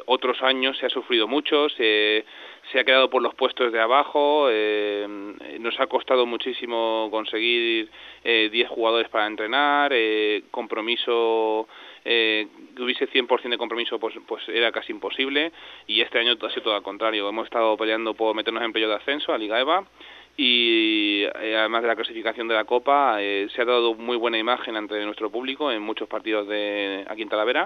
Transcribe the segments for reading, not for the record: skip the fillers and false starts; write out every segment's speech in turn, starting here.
otros años se ha sufrido mucho, se ha quedado por los puestos de abajo, nos ha costado muchísimo conseguir 10 jugadores para entrenar, compromiso, que hubiese 100% de compromiso pues era casi imposible, y este año ha sido todo al contrario. Hemos estado peleando por meternos en playoff de ascenso a Liga EVA, y además de la clasificación de la Copa, se ha dado muy buena imagen ante nuestro público en muchos partidos aquí en Talavera.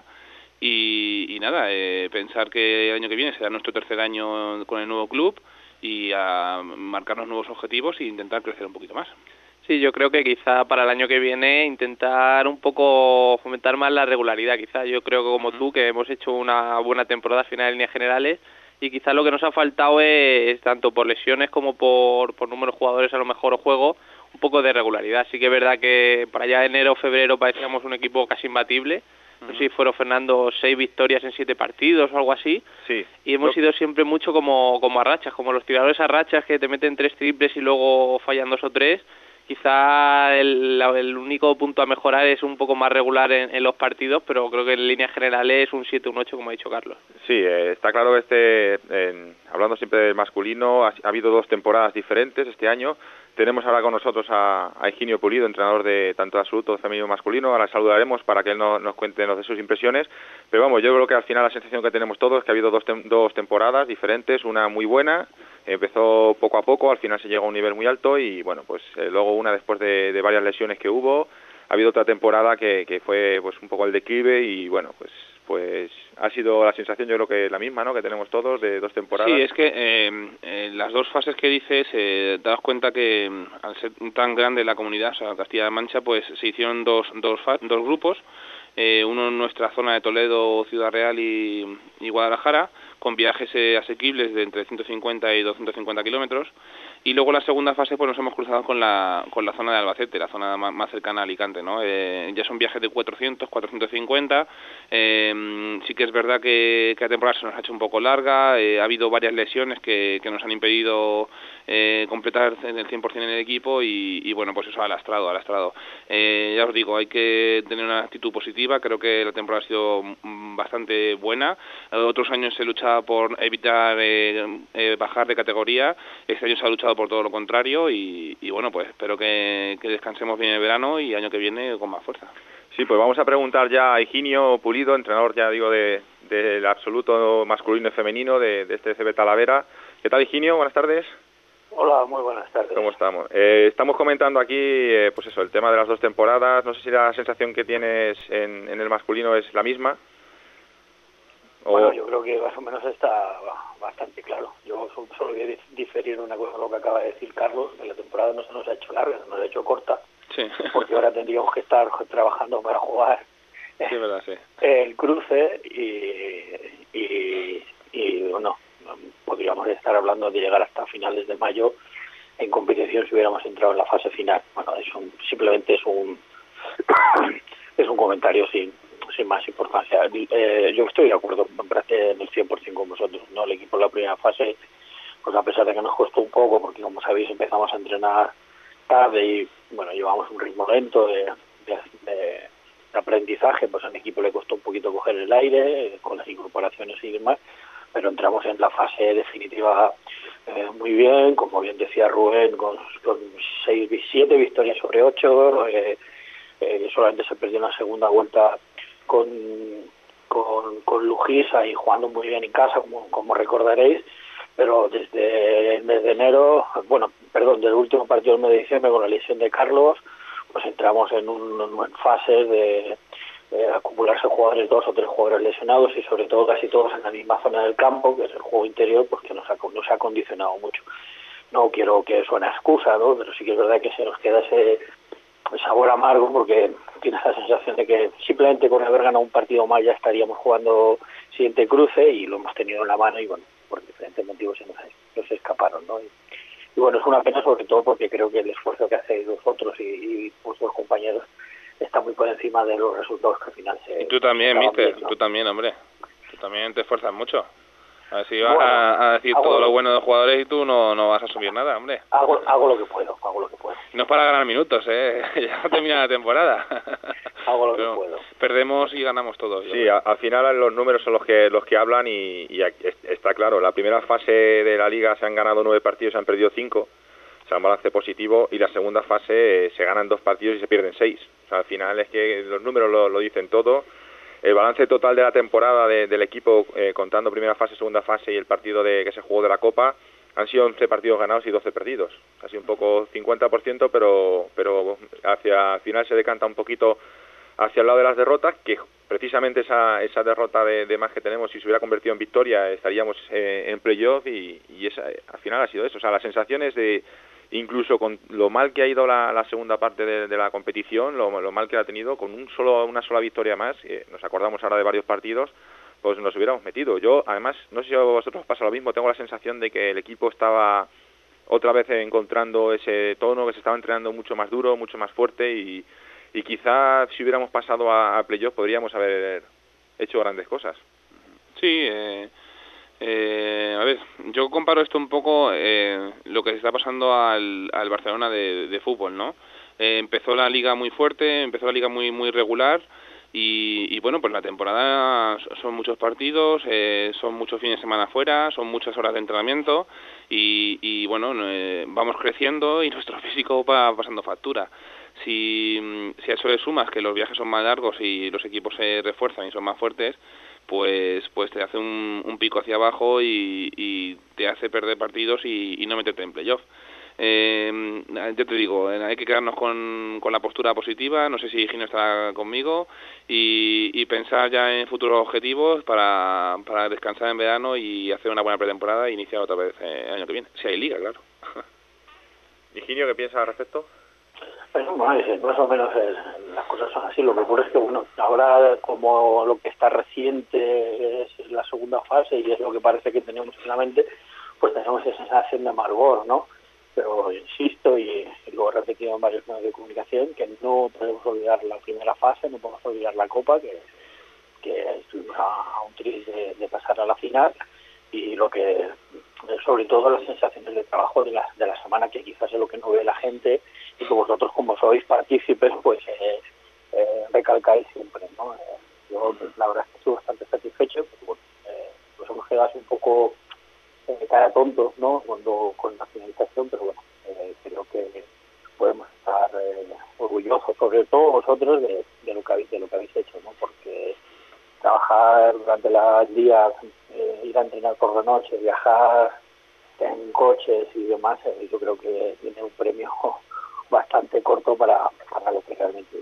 Y nada, pensar que el año que viene será nuestro tercer año con el nuevo club, y a marcarnos nuevos objetivos e intentar crecer un poquito más. Sí, yo creo que quizá para el año que viene intentar un poco fomentar más la regularidad. Quizá yo creo que como tú, que hemos hecho una buena temporada final en líneas generales, y quizá lo que nos ha faltado es, tanto por lesiones como por número de jugadores a lo mejor o juego, un poco de regularidad. Sí que es verdad que para allá enero o febrero parecíamos un equipo casi imbatible. No sé si fueron, Fernando, 6 victorias en 7 partidos o algo así. Sí. Y hemos ido siempre mucho como a rachas, como los tiradores a rachas que te meten 3 triples y luego fallan 2 o 3. Quizá el único punto a mejorar es un poco más regular en los partidos, pero creo que en líneas generales un 7, un 8, como ha dicho Carlos. Sí, está claro que hablando siempre del masculino, ha habido 2 temporadas diferentes este año. Tenemos ahora con nosotros a Higinio Pulido, entrenador de tanto absoluto, femenino y masculino. Ahora saludaremos para que él nos cuente de sus impresiones. Pero vamos, yo creo que al final la sensación que tenemos todos es que ha habido 2 temporadas diferentes, una muy buena, empezó poco a poco, al final se llegó a un nivel muy alto, y bueno, pues luego una después de varias lesiones que hubo, ha habido otra temporada que fue pues un poco el declive, y bueno, pues ha sido la sensación, yo creo que la misma, ¿no?, que tenemos todos, de 2 temporadas. Sí, es que las 2 fases que dices, te das cuenta que al ser tan grande la comunidad, o sea, Castilla-La Mancha, pues se hicieron dos grupos, uno en nuestra zona de Toledo, Ciudad Real y Guadalajara, con viajes asequibles de entre 150 y 250 kilómetros, y luego la segunda fase pues nos hemos cruzado con la zona de Albacete, la zona más cercana a Alicante, ¿no? Ya son viajes de 400, 450, sí que es verdad que la temporada se nos ha hecho un poco larga, ha habido varias lesiones que nos han impedido completar el 100% en el equipo, y bueno, pues eso ha lastrado. Ya os digo, hay que tener una actitud positiva, creo que la temporada ha sido bastante buena. Otros años se luchaba por evitar bajar de categoría, este año se ha luchado por todo lo contrario, y bueno, pues espero que descansemos bien el verano y año que viene con más fuerza. Sí, pues vamos a preguntar ya a Higinio Pulido, entrenador, ya digo, del absoluto masculino y femenino de este CB Talavera. ¿Qué tal, Higinio? Buenas tardes. Hola, muy buenas tardes. ¿Cómo estamos? Estamos comentando aquí, pues eso, el tema de las 2 temporadas. No sé si la sensación que tienes en el masculino es la misma. Bueno, yo creo que más o menos está bastante claro. Yo solo voy a diferir una cosa, lo que acaba de decir Carlos, que la temporada no se nos ha hecho larga, se nos ha hecho corta, sí. Porque ahora tendríamos que estar trabajando para jugar verdad, sí. el cruce, y bueno, podríamos estar hablando de llegar hasta finales de mayo en competición si hubiéramos entrado en la fase final. Bueno, simplemente es un comentario sin más importancia. Yo estoy de acuerdo en el 100% con vosotros, ¿no? El equipo en la primera fase, pues a pesar de que nos costó un poco, porque como sabéis empezamos a entrenar tarde y bueno, llevamos un ritmo lento de aprendizaje, pues al equipo le costó un poquito coger el aire con las incorporaciones y demás, pero entramos en la fase definitiva muy bien, como bien decía Rubén, con 7 victorias sobre 8, solamente se perdió en la segunda vuelta con Lujisa y jugando muy bien en casa, como recordaréis, pero desde el mes de enero, desde el último partido del mes de diciembre con la lesión de Carlos, pues entramos en fases de acumularse jugadores, 2 o 3 jugadores lesionados, y sobre todo casi todos en la misma zona del campo, que es el juego interior, pues que nos ha condicionado mucho. No quiero que suene excusa, ¿no?, pero sí que es verdad que se nos queda ese sabor amargo, porque tienes la sensación de que simplemente con haber ganado un partido más ya estaríamos jugando siguiente cruce, y lo hemos tenido en la mano, y bueno, por diferentes motivos se nos escaparon, ¿no? Y bueno, es una pena, sobre todo porque creo que el esfuerzo que hacéis vosotros y vuestros compañeros está muy por encima de los resultados que al final se... Y tú también, mister, bien, ¿no? Tú también, hombre. Tú también te esfuerzas mucho. A ver si vas a decir todo lo bueno de los jugadores y tú no vas a subir nada, hombre. Hago lo que puedo. No es para ganar minutos, ya termina la temporada. hago lo Pero que puedo. Perdemos y ganamos todos. Sí, al final los números son los que hablan y está claro. La primera fase de la Liga se han ganado 9 partidos, se han perdido 5, o sea, un balance positivo, y la segunda fase se ganan 2 partidos y se pierden 6. O sea, al final es que los números lo dicen todo. El balance total de la temporada del equipo, contando primera fase, segunda fase y el partido que se jugó de la Copa, han sido 11 partidos ganados y 12 perdidos. Casi un poco 50%, pero hacia el final se decanta un poquito hacia el lado de las derrotas, que precisamente esa derrota de más que tenemos, si se hubiera convertido en victoria, estaríamos en playoff y al final ha sido eso. O sea, las sensaciones de, incluso con lo mal que ha ido la segunda parte de la competición, lo mal que ha tenido, con una sola victoria más, nos acordamos ahora de varios partidos, pues nos hubiéramos metido. Yo, además, no sé si a vosotros os pasa lo mismo, tengo la sensación de que el equipo estaba otra vez encontrando ese tono, que se estaba entrenando mucho más duro, mucho más fuerte y quizás si hubiéramos pasado a playoff podríamos haber hecho grandes cosas. Sí, a ver, yo comparo esto un poco lo que se está pasando al Barcelona de fútbol, ¿no? Empezó la liga muy fuerte, empezó la liga muy regular y bueno, pues la temporada son muchos partidos, son muchos fines de semana fuera, son muchas horas de entrenamiento y bueno, vamos creciendo y nuestro físico va pasando factura. Si a eso le sumas que los viajes son más largos y los equipos se refuerzan y son más fuertes, pues te hace un pico hacia abajo y te hace perder partidos y no meterte en playoff. Yo te digo, hay que quedarnos con la postura positiva, no sé si Gino está conmigo, y pensar ya en futuros objetivos para descansar en verano y hacer una buena pretemporada e iniciar otra vez el año que viene, si hay liga, claro. ¿Y Gino qué piensa al respecto? Bueno, más o menos las cosas son así. Lo que ocurre es que, bueno, ahora como lo que está reciente es la segunda fase y es lo que parece que tenemos en la mente, pues tenemos esa sensación de amargor, ¿no? Pero insisto, y lo he repetido en varios medios de comunicación, que no podemos olvidar la primera fase, no podemos olvidar la Copa, que estuvimos a un tris de pasar a la final, y lo que, sobre todo las sensaciones de trabajo de la semana, que quizás es lo que no ve la gente, y que vosotros, como sois partícipes, pues recalcáis siempre, ¿no? Yo la verdad es que estoy bastante satisfecho, porque bueno, nos hemos quedado así un poco cara tontos, ¿no? Con la finalización, pero bueno, creo que podemos estar orgullosos, sobre todo vosotros, de lo que habéis hecho, ¿no? Porque trabajar durante el día, ir a entrenar por la noche, viajar en coches y demás, yo creo que tiene un premio bastante corto para lo que realmente es.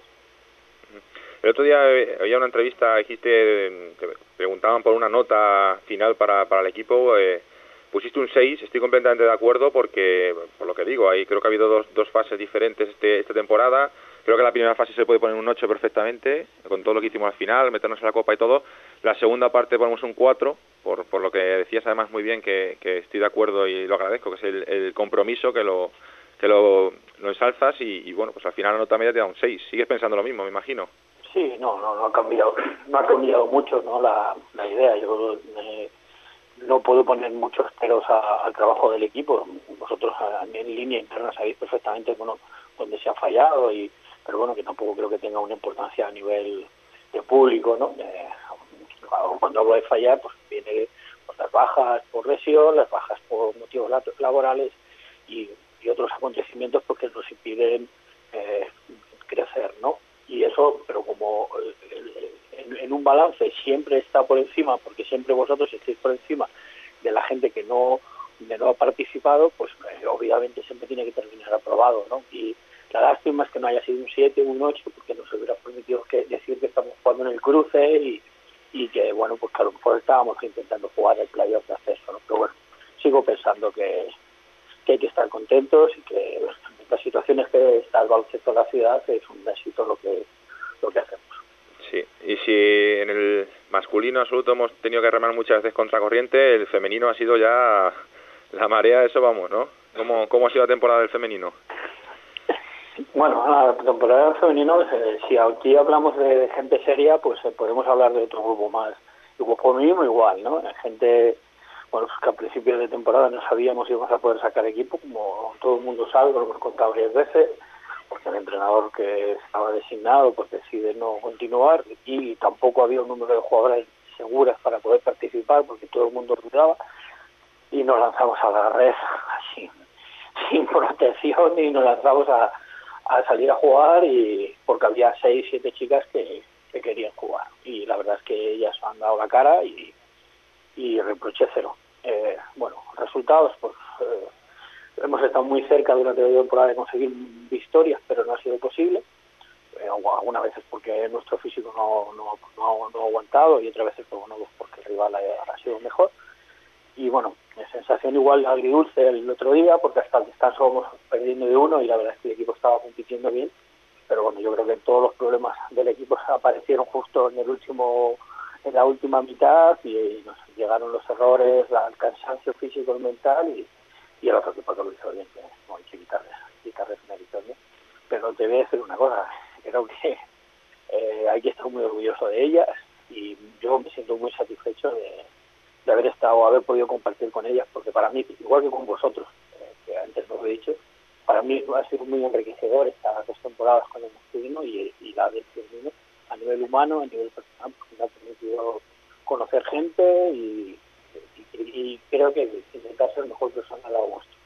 El otro día había una entrevista, dijiste, te preguntaban por una nota final para el equipo, pusiste un 6, estoy completamente de acuerdo porque, por lo que digo, ahí creo que ha habido dos fases diferentes esta temporada. Creo que la primera fase se puede poner un 8 perfectamente, con todo lo que hicimos al final, meternos en la Copa y todo. La segunda parte ponemos un 4, por lo que decías además muy bien, que estoy de acuerdo y lo agradezco, que es el compromiso, que lo ensalzas y bueno, pues al final la nota media te da un 6. ¿Sigues pensando lo mismo, me imagino? Sí, no ha cambiado mucho, ¿no? La idea. Yo no puedo poner muchos peros al trabajo del equipo. Vosotros en línea interna sabéis perfectamente, bueno, dónde se ha fallado, pero bueno, que tampoco creo que tenga una importancia a nivel de público, ¿no? Cuando hablo de fallar, pues viene pues, las bajas por lesión, las bajas por motivos laborales y otros acontecimientos porque nos impiden crecer, ¿no? Y eso, pero como en un balance siempre está por encima, porque siempre vosotros estáis por encima de la gente que no ha participado, pues obviamente siempre tiene que terminar aprobado, ¿no? Y la lástima es que no haya sido un 7 o un 8, porque nos hubiera permitido decir que estamos jugando en el cruce y que, bueno, pues que a lo mejor estábamos intentando jugar el playoff de acceso, ¿no? Pero bueno, sigo pensando que hay que estar contentos y que en estas situaciones que está el baloncesto de la ciudad es un éxito lo que hacemos. Sí, y si en el masculino absoluto hemos tenido que remar muchas veces contra corriente, el femenino ha sido ya la marea, eso vamos, ¿no? ¿Cómo ha sido la temporada del femenino? Bueno, la temporada del femenino, si aquí hablamos de gente seria, pues podemos hablar de otro grupo más. El grupo femenino igual, ¿no? Gente, bueno, que a principios de temporada no sabíamos si íbamos a poder sacar equipo, como todo el mundo sabe, lo hemos contado varias veces, porque el entrenador que estaba designado pues decide no continuar y tampoco había un número de jugadores seguras para poder participar porque todo el mundo dudaba y nos lanzamos a la red así, sin protección y nos lanzamos a salir a jugar y porque había 6, 7 chicas que querían jugar y la verdad es que ellas han dado la cara y reproché cero. Bueno, resultados pues hemos estado muy cerca durante la temporada de conseguir victorias, pero no ha sido posible. Algunas veces porque nuestro físico no ha aguantado y otras veces porque el rival ha sido mejor. Y bueno, sensación igual agridulce el otro día porque hasta el descanso vamos perdiendo de 1 y la verdad es que el equipo estaba compitiendo bien. Pero bueno, yo creo que todos los problemas del equipo aparecieron justo en la última mitad y nos llegaron los errores, el cansancio físico y mental y el otro equipo que lo hizo bien, que no hay que quitarles méritos, ¿no? Pero te voy a decir una cosa, creo que hay que estar muy orgulloso de ellas y yo me siento muy satisfecho de haber podido compartir con ellas, porque para mí, igual que con vosotros, que antes no lo he dicho, para mí ha sido muy enriquecedor estas 2 temporadas con el masculino y la del femenino, a nivel humano, a nivel personal, porque me ha permitido conocer gente y creo que intentar ser el mejor personal a vuestro.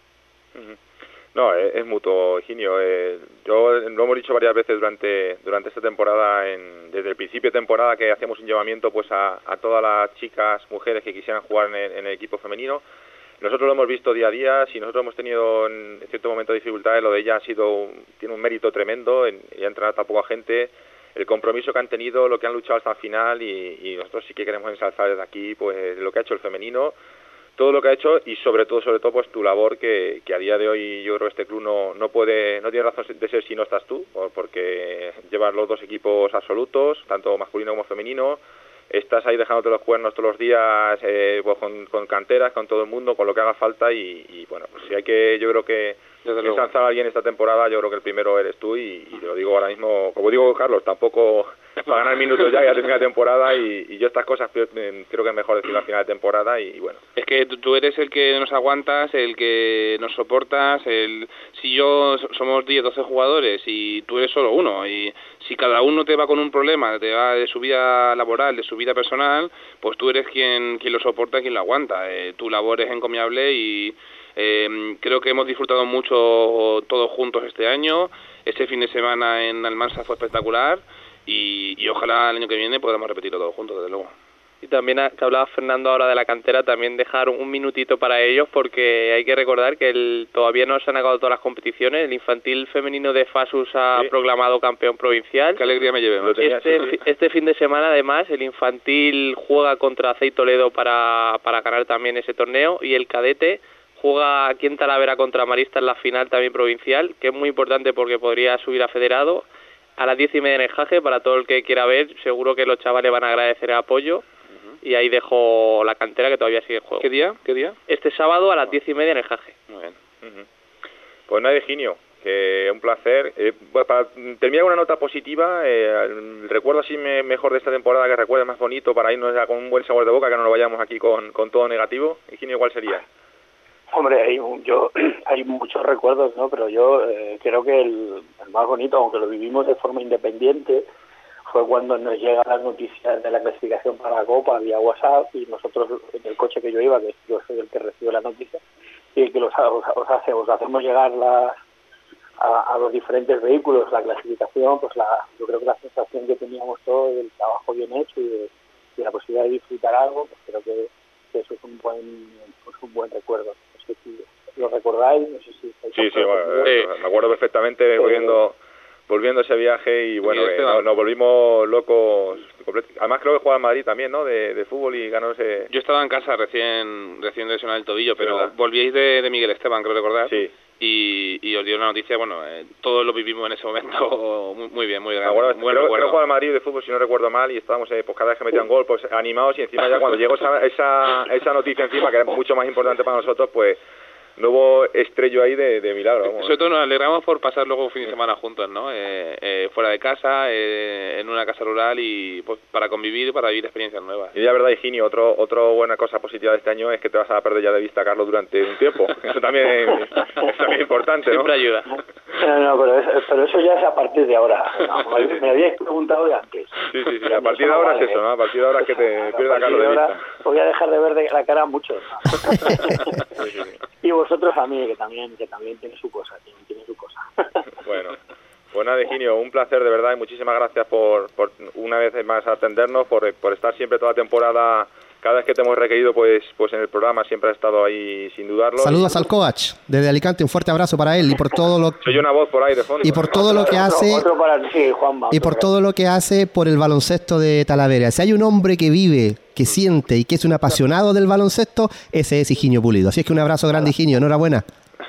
No, es mutuo, Higinio. Yo lo hemos dicho varias veces durante esta temporada, desde el principio de temporada, que hacíamos un llamamiento pues a todas las chicas, mujeres que quisieran jugar en el equipo femenino. Nosotros lo hemos visto día a día. Si nosotros hemos tenido en cierto momento dificultades, lo de ella tiene un mérito tremendo, y ha entrenado a poca gente, el compromiso que han tenido, lo que han luchado hasta el final, y nosotros sí que queremos ensalzar desde aquí pues lo que ha hecho el femenino, todo lo que ha hecho y sobre todo pues tu labor, que a día de hoy yo creo que este club no tiene razón de ser si no estás tú, porque llevas los 2 equipos absolutos, tanto masculino como femenino. Estás ahí dejándote los cuernos todos los días, pues con canteras, con todo el mundo, con lo que haga falta y bueno, pues si hay que, yo creo que ensalzar a alguien esta temporada, yo creo que el primero eres tú y te lo digo ahora mismo, como digo Carlos, tampoco para ganar minutos ya termina la temporada y yo estas cosas creo que es mejor decirlo al final de temporada y bueno. Es que tú eres el que nos aguantas, el que nos soportas, si somos 10, 12 jugadores y tú eres solo uno y si cada uno te va con un problema, te va de su vida laboral, de su vida personal, pues tú eres quien lo soporta y quien lo aguanta. Tu labor es encomiable y creo que hemos disfrutado mucho todos juntos este año. Este fin de semana en Almansa fue espectacular y ojalá el año que viene podamos repetirlo todos juntos, desde luego. Y también, que hablaba Fernando ahora de la cantera, también dejar un minutito para ellos, porque hay que recordar que todavía no se han acabado todas las competiciones. El infantil femenino de Fasus ha proclamado campeón provincial. Qué alegría me llevé. Este fin de semana, además, el infantil juega contra CEI Toledo para ganar también ese torneo, y el cadete juega aquí en Talavera contra Marista en la final también provincial, que es muy importante porque podría subir a federado. A las 10:30 en el Jaje, para todo el que quiera ver, seguro que los chavales van a agradecer el apoyo. Y ahí dejo la cantera, que todavía sigue en juego. ¿Qué día? Este sábado a las 10:30 en el Jaje. Muy bien. Pues nada, Higinio, que un placer. Para terminar con una nota positiva, el recuerdo así mejor de esta temporada, que recuerdes más bonito, para irnos ya con un buen sabor de boca, que no nos vayamos aquí con todo negativo. Higinio, ¿cuál sería? Hombre, hay muchos recuerdos, ¿no? Pero yo creo que el más bonito, aunque lo vivimos de forma independiente, fue cuando nos llegan las noticias de la clasificación para la Copa vía WhatsApp y nosotros en el coche que yo iba, que yo soy el que recibe la noticia, y que os hacemos llegar a los diferentes vehículos la clasificación, pues yo creo que la sensación que teníamos todos del trabajo bien hecho y de la posibilidad de disfrutar algo, pues creo que eso es un buen recuerdo. No sé si lo recordáis, no sé si... Sí, me acuerdo perfectamente volviendo a ese viaje y bueno, nos volvimos locos. Además creo que jugaba en Madrid también, ¿no? De fútbol y ganó ese... Yo estaba en casa recién lesionado el tobillo, pero volvíais de Miguel Esteban, creo recordar. Sí. Y os dieron la noticia, bueno, todos lo vivimos en ese momento muy bien, muy grande. Creo que jugaba en Madrid de fútbol, si no recuerdo mal, y estábamos pues cada vez que metían gol, pues animados, y encima ya cuando llegó esa noticia encima, que era mucho más importante para nosotros, pues nuevo estrello ahí de milagro. Vamos. Sobre todo nos alegramos por pasar luego un fin de semana juntos, ¿no? Fuera de casa, en una casa rural y pues, para convivir, para vivir experiencias nuevas. Y la verdad, Higinio, otra buena cosa positiva de este año es que te vas a perder ya de vista a Carlos durante un tiempo. Eso también es importante, ¿no? Siempre ayuda. No, pero eso ya es a partir de ahora. No, me habíais preguntado de antes. Sí, a partir de ahora es eso, ¿no? A partir de ahora es que te pierda a Carlos de vista. Voy a dejar de ver de la cara a muchos. Sí. Y vosotros a mí, que también tiene su cosa, tiene su cosa. Bueno, pues nada, Higinio, un placer de verdad y muchísimas gracias por una vez más atendernos, por estar siempre toda la temporada. Cada vez que te hemos requerido, pues en el programa siempre has estado ahí sin dudarlo. Saludos al coach desde Alicante, un fuerte abrazo para él y por todo lo soy una voz por ahí de fondo. Y por todo lo que hace otro para ti, Juanma, y por todo lo que hace por el baloncesto de Talavera. Si hay un hombre que vive, que siente y que es un apasionado del baloncesto, ese es Higinio Pulido. Así es que un abrazo grande, Higinio, enhorabuena.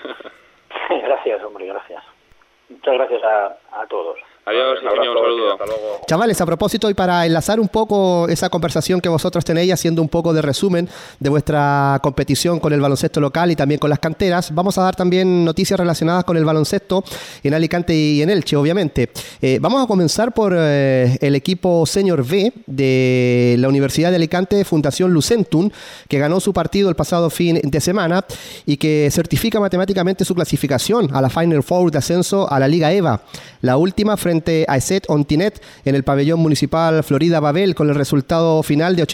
Gracias, hombre, gracias. Muchas gracias a todos. Adiós, Higinio, un saludo. Hasta luego. Chavales, a propósito, y para enlazar un poco esa conversación que vosotros tenéis, haciendo un poco de resumen de vuestra competición con el baloncesto local y también con las canteras, vamos a dar también noticias relacionadas con el baloncesto en Alicante y en Elche, obviamente. Vamos a comenzar por el equipo Senior B de la Universidad de Alicante, Fundación Lucentum, que ganó su partido el pasado fin de semana y que certifica matemáticamente su clasificación a la Final Four de ascenso a la Liga EVA. La última frente a ESET Ontinet en el pabellón municipal Florida Babel con el resultado final de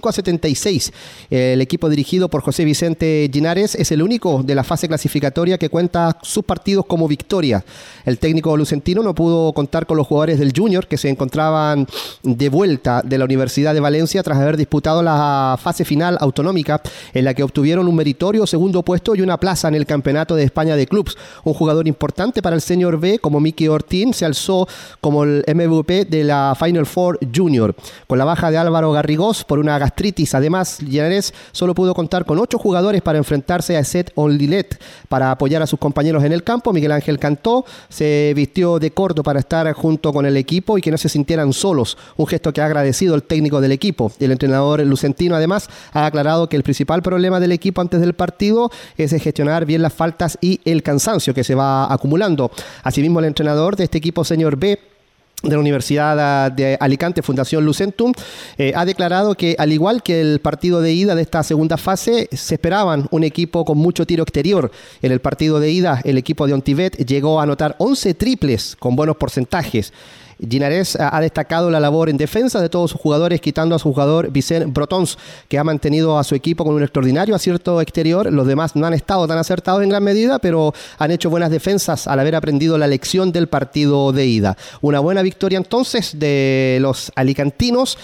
85-76. El equipo dirigido por José Vicente Ginares es el único de la fase clasificatoria que cuenta sus partidos como victoria. El técnico lucentino no pudo contar con los jugadores del Junior que se encontraban de vuelta de la Universidad de Valencia tras haber disputado la fase final autonómica en la que obtuvieron un meritorio segundo puesto y una plaza en el Campeonato de España de Clubs. Un jugador importante para el Senior B como Miki Ortín se alzó como el MVP de la Final Four Junior. Con la baja de Álvaro Garrigós por una gastritis, además, Linares solo pudo contar con 8 jugadores para enfrentarse a ESET Onlilet para apoyar a sus compañeros en el campo. Miguel Ángel Cantó se vistió de corto para estar junto con el equipo y que no se sintieran solos, un gesto que ha agradecido el técnico del equipo. El entrenador lucentino, además, ha aclarado que el principal problema del equipo antes del partido es gestionar bien las faltas y el cansancio que se va acumulando. Asimismo, el entrenador de este equipo Senior B de la Universidad de Alicante, Fundación Lucentum, ha declarado que al igual que el partido de ida de esta segunda fase, se esperaban un equipo con mucho tiro exterior. En el partido de ida, el equipo de Ontivet llegó a anotar 11 triples con buenos porcentajes. Ginares ha destacado la labor en defensa de todos sus jugadores, quitando a su jugador Vicent Brotons, que ha mantenido a su equipo con un extraordinario acierto exterior. Los demás no han estado tan acertados en gran medida, pero han hecho buenas defensas al haber aprendido la lección del partido de ida. Una buena victoria entonces de los alicantinos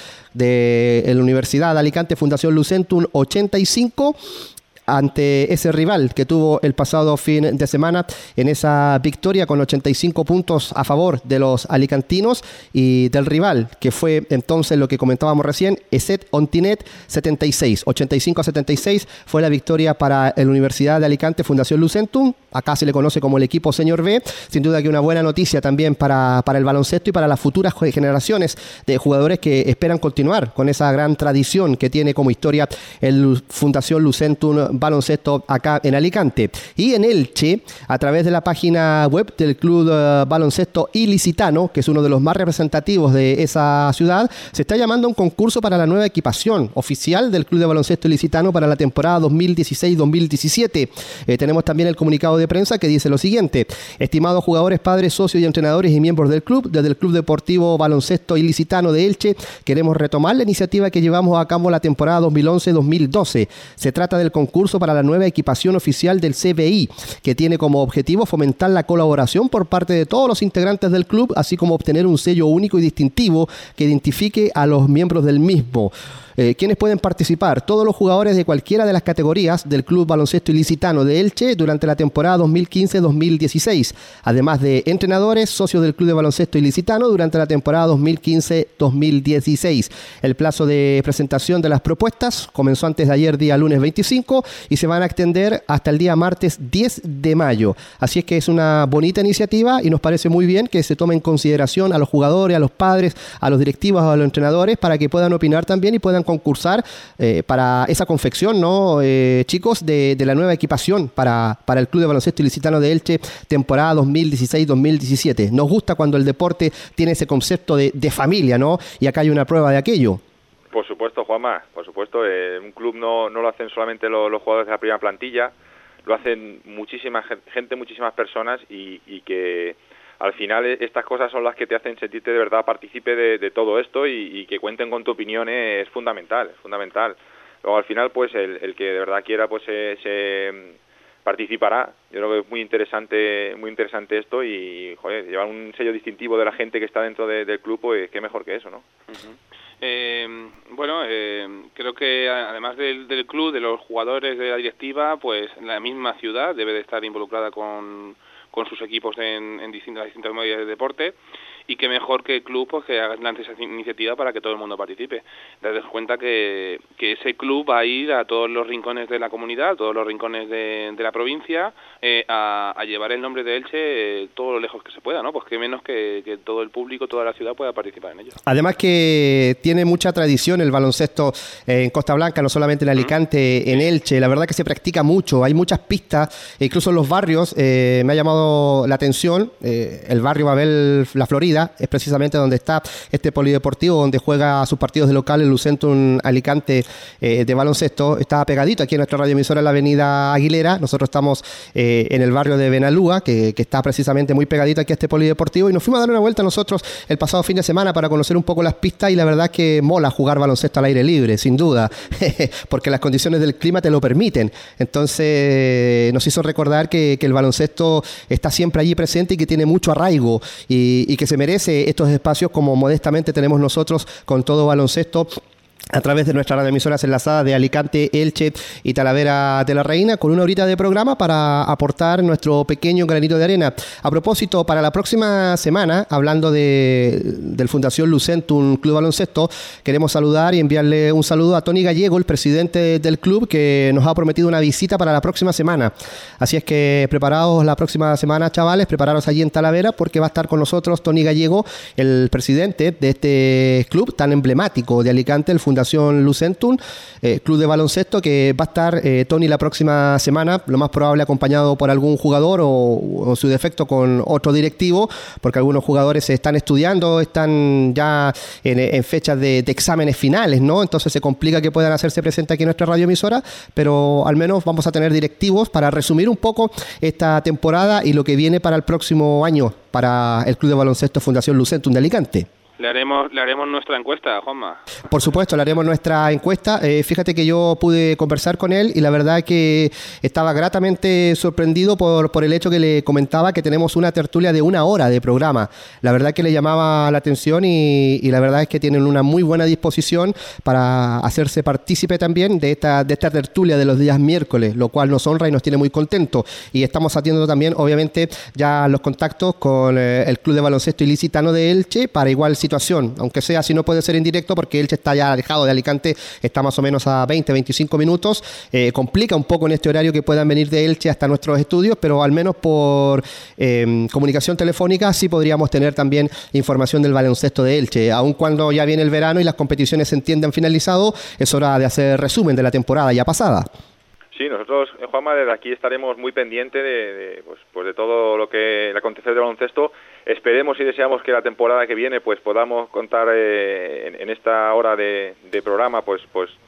de la Universidad de Alicante, Fundación Lucentum 85, ante ese rival que tuvo el pasado fin de semana en esa victoria con 85 puntos a favor de los alicantinos y del rival que fue entonces lo que comentábamos recién, ESET Ontinet 76, 85-76 fue la victoria para la Universidad de Alicante, Fundación Lucentum. Acá se le conoce como el equipo Senior B. Sin duda que una buena noticia también para el baloncesto y para las futuras generaciones de jugadores que esperan continuar con esa gran tradición que tiene como historia el Fundación Lucentum Baloncesto acá en Alicante. Y en Elche, a través de la página web del Club Baloncesto Ilicitano, que es uno de los más representativos de esa ciudad, se está llamando a un concurso para la nueva equipación oficial del Club de Baloncesto Ilicitano para la temporada 2016-2017. Tenemos también el comunicado de prensa que dice lo siguiente: estimados jugadores, padres, socios y entrenadores y miembros del club, desde el Club Deportivo Baloncesto Ilicitano de Elche queremos retomar la iniciativa que llevamos a cabo la temporada 2011-2012. Se trata del concurso para la nueva equipación oficial del CBI, que tiene como objetivo fomentar la colaboración por parte de todos los integrantes del club, así como obtener un sello único y distintivo que identifique a los miembros del mismo. ¿Quiénes pueden participar? Todos los jugadores de cualquiera de las categorías del Club Baloncesto Ilicitano de Elche durante la temporada 2015-2016, además de entrenadores, socios del Club de Baloncesto Ilicitano durante la temporada 2015-2016. El plazo de presentación de las propuestas comenzó antes de ayer, día lunes 25, y se van a extender hasta el día martes 10 de mayo. Así es que es una bonita iniciativa y nos parece muy bien que se tome en consideración a los jugadores, a los padres, a los directivos, a los entrenadores, para que puedan opinar también y puedan concursar para esa confección, ¿no? Chicos, de la nueva equipación para el Club de Baloncesto Ilicitano de Elche, temporada 2016-2017. Nos gusta cuando el deporte tiene ese concepto de familia, ¿no? Y acá hay una prueba de aquello. Por supuesto, Juanma, por supuesto. Un club no lo hacen solamente los jugadores de la primera plantilla, lo hacen muchísima gente, muchísimas personas, y que al final estas cosas son las que te hacen sentirte de verdad partícipe de todo esto, y que cuenten con tu opinión es fundamental, es fundamental. Luego al final pues el que de verdad quiera pues se participará. Yo creo que es muy interesante esto, y joder, llevar un sello distintivo de la gente que está dentro del club, pues qué mejor que eso, ¿no? Uh-huh. Creo que además del club, de los jugadores, de la directiva, pues la misma ciudad debe de estar involucrada con sus equipos en distintas modalidades de deporte, y que mejor que el club pues que lance esa iniciativa para que todo el mundo participe. Date cuenta que ese club va a ir a todos los rincones de la comunidad, a todos los rincones de la provincia, a llevar el nombre de Elche todo lo lejos que se pueda, ¿no? Pues que menos que todo el público, toda la ciudad pueda participar en ello. Además que tiene mucha tradición el baloncesto en Costa Blanca, no solamente en Alicante, en Elche. La verdad que se practica mucho, hay muchas pistas, incluso en los barrios. Me ha llamado la atención el barrio Babel La Florida, es precisamente donde está este polideportivo, donde juega sus partidos de local el Lucentum Alicante de baloncesto. Está pegadito aquí en nuestra radioemisora en la avenida Aguilera. Nosotros estamos en el barrio de Benalúa, que está precisamente muy pegadito aquí a este polideportivo, y nos fuimos a dar una vuelta nosotros el pasado fin de semana para conocer un poco las pistas, y la verdad es que mola jugar baloncesto al aire libre, sin duda, porque las condiciones del clima te lo permiten. Entonces nos hizo recordar que el baloncesto está siempre allí presente y que tiene mucho arraigo, y que se merece estos espacios como modestamente tenemos nosotros con Todo Baloncesto, a través de nuestras radioemisoras enlazadas de Alicante, Elche y Talavera de la Reina, con una horita de programa para aportar nuestro pequeño granito de arena. A propósito, para la próxima semana, hablando del Fundación Lucentum Club Baloncesto, queremos saludar y enviarle un saludo a Tony Gallego, el presidente del club, que nos ha prometido una visita para la próxima semana. Así es que preparados la próxima semana, chavales, prepararos allí en Talavera, porque va a estar con nosotros Tony Gallego, el presidente de este club tan emblemático de Alicante, el Fundación Lucentum, club de baloncesto, que va a estar Tony la próxima semana, lo más probable acompañado por algún jugador o su defecto con otro directivo, porque algunos jugadores se están estudiando, están ya en fechas de exámenes finales, ¿no? Entonces se complica que puedan hacerse presentes aquí en nuestra radioemisora, pero al menos vamos a tener directivos para resumir un poco esta temporada y lo que viene para el próximo año para el club de baloncesto Fundación Lucentum de Alicante. Le haremos nuestra encuesta, Juanma. Por supuesto, le haremos nuestra encuesta. Fíjate que yo pude conversar con él y la verdad que estaba gratamente sorprendido por el hecho que le comentaba que tenemos una tertulia de 1 hora de programa. La verdad que le llamaba la atención y la verdad es que tienen una muy buena disposición para hacerse partícipe también de esta tertulia de los días miércoles, lo cual nos honra y nos tiene muy contentos. Y estamos haciendo también, obviamente, ya los contactos con el Club de Baloncesto Ilicitano de Elche para igual situación, aunque sea si no puede ser en directo porque Elche está ya alejado de Alicante, está más o menos a 20-25 minutos, complica un poco en este horario que puedan venir de Elche hasta nuestros estudios, pero al menos por comunicación telefónica sí podríamos tener también información del baloncesto de Elche, aun cuando ya viene el verano y las competiciones se entiendan finalizado, es hora de hacer resumen de la temporada ya pasada. Sí, nosotros, Juanma, desde aquí estaremos muy pendientes de todo lo que el acontecer del baloncesto. Esperemos y deseamos que la temporada que viene pues podamos contar en esta hora de programa pues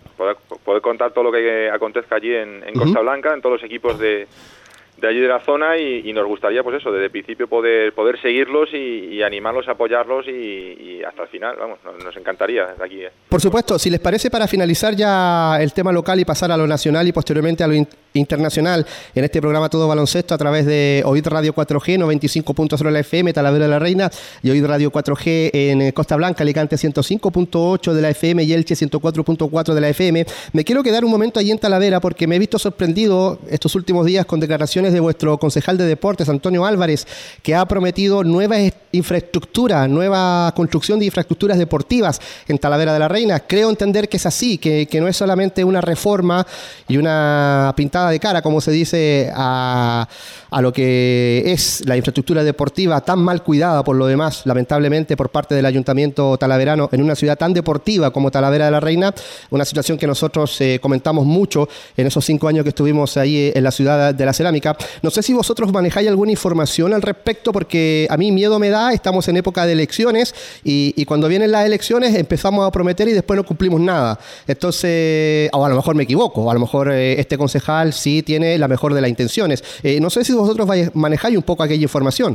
poder contar todo lo que acontezca allí en Costa Blanca, en todos los equipos de allí de la zona, y nos gustaría pues eso, desde el principio poder seguirlos y animarlos, apoyarlos y hasta el final, vamos, nos encantaría desde aquí. Por supuesto, si les parece, para finalizar ya el tema local y pasar a lo nacional y posteriormente a lo internacional en este programa Todo Baloncesto a través de Oíd Radio 4G 95.0 de la FM, Talavera de la Reina, y Oíd Radio 4G en Costa Blanca, Alicante 105.8 de la FM y Elche 104.4 de la FM. Me quiero quedar un momento allí en Talavera porque me he visto sorprendido estos últimos días con declaraciones declaraciones de vuestro concejal de deportes, Antonio Álvarez, que ha prometido nueva infraestructura, nueva construcción de infraestructuras deportivas en Talavera de la Reina. Creo entender que es así, que no es solamente una reforma y una pintada de cara, como se dice, a lo que es la infraestructura deportiva tan mal cuidada por lo demás, lamentablemente, por parte del Ayuntamiento talaverano en una ciudad tan deportiva como Talavera de la Reina, una situación que nosotros comentamos mucho en esos 5 años que estuvimos ahí en la ciudad de la cerámica. No sé si vosotros manejáis alguna información al respecto, porque a mí miedo me da, estamos en época de elecciones y cuando vienen las elecciones empezamos a prometer y después no cumplimos nada. Entonces, o a lo mejor me equivoco, a lo mejor este concejal sí tiene la mejor de las intenciones. No sé si vosotros manejáis un poco aquella información.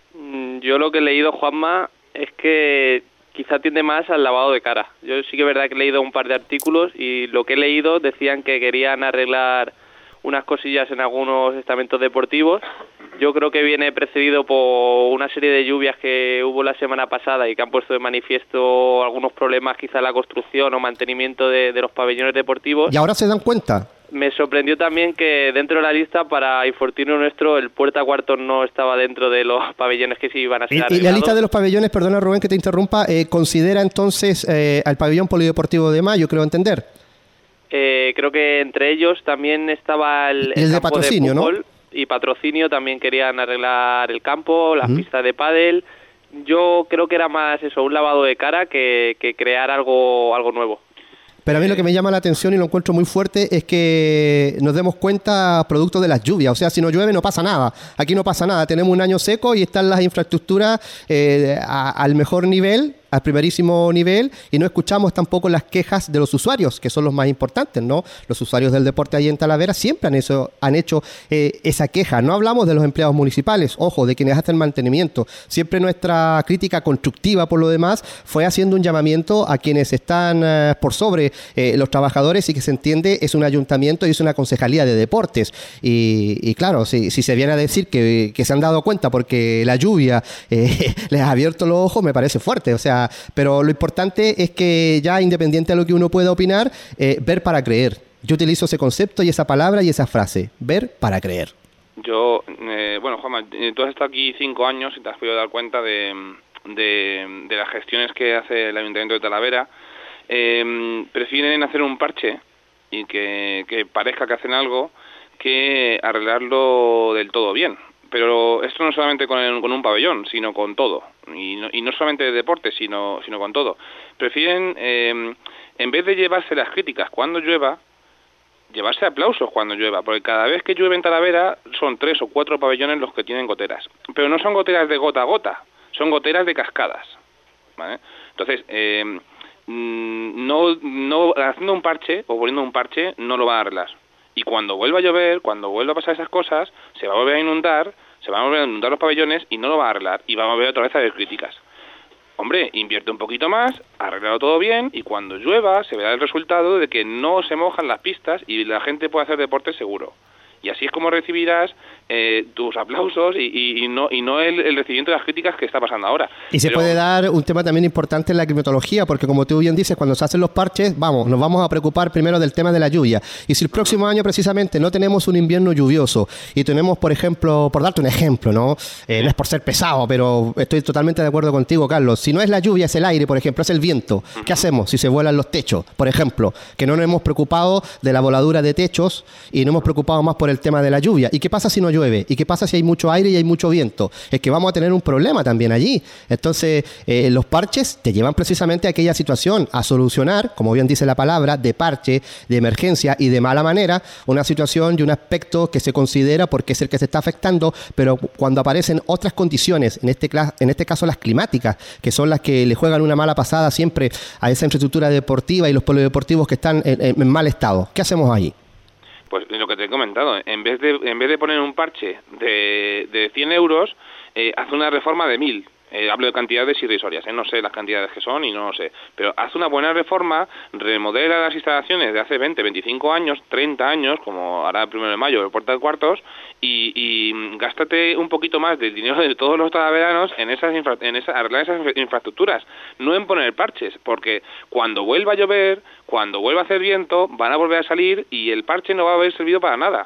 Yo lo que he leído, Juanma, es que quizá tiende más al lavado de cara. Yo sí que es verdad que he leído un par de artículos y lo que he leído decían que querían arreglar unas cosillas en algunos estamentos deportivos. Yo creo que viene precedido por una serie de lluvias que hubo la semana pasada y que han puesto de manifiesto algunos problemas quizá en la construcción o mantenimiento de los pabellones deportivos. ¿Y ahora se dan cuenta? Me sorprendió también que dentro de la lista, para infortunio nuestro, el Puerta Cuartos no estaba dentro de los pabellones que sí iban a ser arreglados. ¿Y la lista de los pabellones, perdona Rubén que te interrumpa, considera entonces al pabellón polideportivo de Mayo, creo entender? Creo que entre ellos también estaba el de patrocinio, de fútbol, ¿no? Y patrocinio también querían arreglar el campo, las pistas de pádel. Yo creo que era más eso, un lavado de cara que crear algo nuevo. Pero a mí lo que me llama la atención y lo encuentro muy fuerte es que nos demos cuenta producto de las lluvias. O sea, si no llueve no pasa nada. Aquí no pasa nada. Tenemos un año seco y están las infraestructuras al mejor nivel, al primerísimo nivel, y no escuchamos tampoco las quejas de los usuarios, que son los más importantes, ¿no? Los usuarios del deporte ahí en Talavera siempre han hecho esa queja. No hablamos de los empleados municipales, ojo, de quienes hacen mantenimiento. Siempre nuestra crítica constructiva, por lo demás, fue haciendo un llamamiento a quienes están por sobre los trabajadores, y que se entiende es un ayuntamiento y es una concejalía de deportes. Y claro, si se viene a decir que se han dado cuenta porque la lluvia les ha abierto los ojos, me parece fuerte. O sea, pero lo importante es que ya, independiente de lo que uno pueda opinar, ver para creer. Yo utilizo ese concepto y esa palabra y esa frase, ver para creer. Yo, bueno, Juanma, tú has estado aquí 5 años y te has podido dar cuenta de las gestiones que hace el Ayuntamiento de Talavera. Prefieren hacer un parche y que parezca que hacen algo que arreglarlo del todo bien. Pero esto no solamente con un pabellón, sino con todo. Y no solamente de deporte, sino con todo. Prefieren, en vez de llevarse las críticas cuando llueva, llevarse aplausos cuando llueva. Porque cada vez que llueve en Talavera son 3 o 4 pabellones los que tienen goteras. Pero no son goteras de gota a gota, son goteras de cascadas, ¿vale? Entonces, no haciendo un parche o poniendo un parche no lo van a arreglar. Y cuando vuelva a llover, cuando vuelva a pasar esas cosas, se va a volver a inundar los pabellones y no lo va a arreglar. Y vamos a ver otra vez a ver críticas. Hombre, invierte un poquito más, arreglado todo bien, y cuando llueva se verá el resultado de que no se mojan las pistas y la gente puede hacer deporte seguro. Y así es como recibirás tus aplausos y no el recibimiento de las críticas que está pasando ahora. Y se puede dar un tema también importante en la climatología, porque como tú bien dices, cuando se hacen los parches, nos vamos a preocupar primero del tema de la lluvia. Y si el próximo año precisamente no tenemos un invierno lluvioso y tenemos, por ejemplo, por darte un ejemplo, ¿no? No es por ser pesado, pero estoy totalmente de acuerdo contigo, Carlos. Si no es la lluvia, es el aire, por ejemplo, es el viento. ¿Qué hacemos si se vuelan los techos, por ejemplo? Que no nos hemos preocupado de la voladura de techos y no hemos preocupado más por el tema de la lluvia. ¿Y qué pasa si no llueve? ¿Y qué pasa si hay mucho aire y hay mucho viento? Es que vamos a tener un problema también allí. Entonces, los parches te llevan precisamente a aquella situación, a solucionar, como bien dice la palabra, de parche, de emergencia y de mala manera, una situación y un aspecto que se considera porque es el que se está afectando, pero cuando aparecen otras condiciones, en este caso las climáticas, que son las que le juegan una mala pasada siempre a esa infraestructura deportiva y los polideportivos que están en mal estado. ¿Qué hacemos ahí? Pues lo que te he comentado, en vez de poner un parche de 100 euros, haz una reforma de 1000. Hablo de cantidades irrisorias, no sé las cantidades que son y no lo sé, pero haz una buena reforma, remodela las instalaciones de hace 20, 25 años, 30 años, como hará el 1 de mayo el Puerta de Cuartos, y gástate un poquito más del dinero de todos los talaveranos en arreglar esas infraestructuras, no en poner parches, porque cuando vuelva a llover, cuando vuelva a hacer viento, van a volver a salir y el parche no va a haber servido para nada.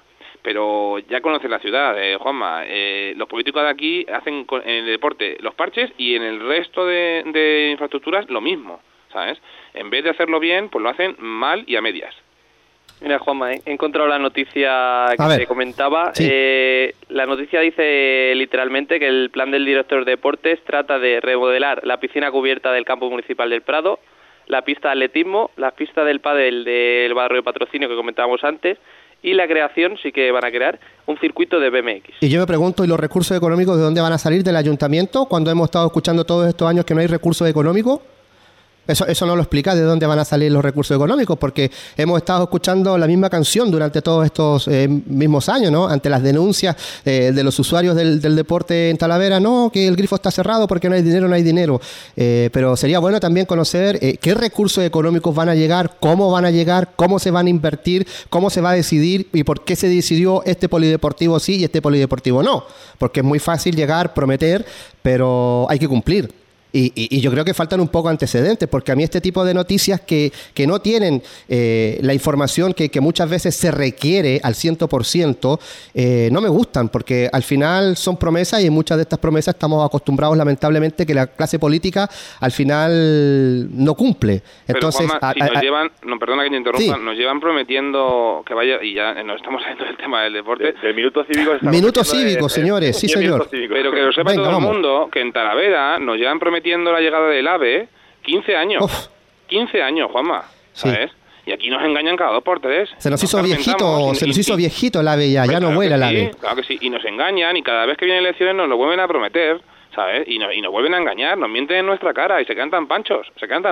pero ya conoces la ciudad, Juanma. Los políticos de aquí hacen en el deporte los parches y en el resto de infraestructuras lo mismo, ¿sabes? En vez de hacerlo bien, pues lo hacen mal y a medias. Mira, Juanma, he encontrado la noticia que te comentaba. Sí. La noticia dice literalmente que el plan del director de deportes trata de remodelar la piscina cubierta del campo municipal del Prado, la pista de atletismo, la pista del pádel del barrio de Patrocinio que comentábamos antes, y la creación, sí que van a crear, un circuito de BMX. Y yo me pregunto, ¿y los recursos económicos de dónde van a salir? ¿Del ayuntamiento? Cuando hemos estado escuchando todos estos años que no hay recursos económicos. Eso no lo explica de dónde van a salir los recursos económicos, porque hemos estado escuchando la misma canción durante todos estos mismos años, ¿no? Ante las denuncias de los usuarios del deporte en Talavera, no, que el grifo está cerrado porque no hay dinero. Pero sería bueno también conocer qué recursos económicos van a llegar, cómo se van a invertir, cómo se va a decidir y por qué se decidió este polideportivo sí y este polideportivo no. Porque es muy fácil llegar, prometer, pero hay que cumplir. Y yo creo que faltan un poco antecedentes, porque a mí este tipo de noticias que no tienen la información que muchas veces se requiere al 100%, no me gustan, porque al final son promesas y en muchas de estas promesas estamos acostumbrados lamentablemente que la clase política al final no cumple. Entonces, pero Juanma, si nos llevan, perdona que te interrumpa, sí. Nos llevan prometiendo que vaya, y ya nos estamos saliendo del tema del deporte. Del minuto cívico. Minuto cívico, señores, sí señor. Pero que lo sepa todo el mundo, que en Talavera nos llevan prometiendo la llegada del AVE 15 años. Uf. 15 años, Juanma, ¿sabes? Sí. Y aquí nos engañan cada 2 por 3. Se nos hizo viejito el AVE ya no vuela el AVE. Claro que sí, y nos engañan y cada vez que vienen elecciones nos lo vuelven a prometer, ¿sabes? Y nos vuelven a engañar, nos mienten en nuestra cara y se quedan tan panchos.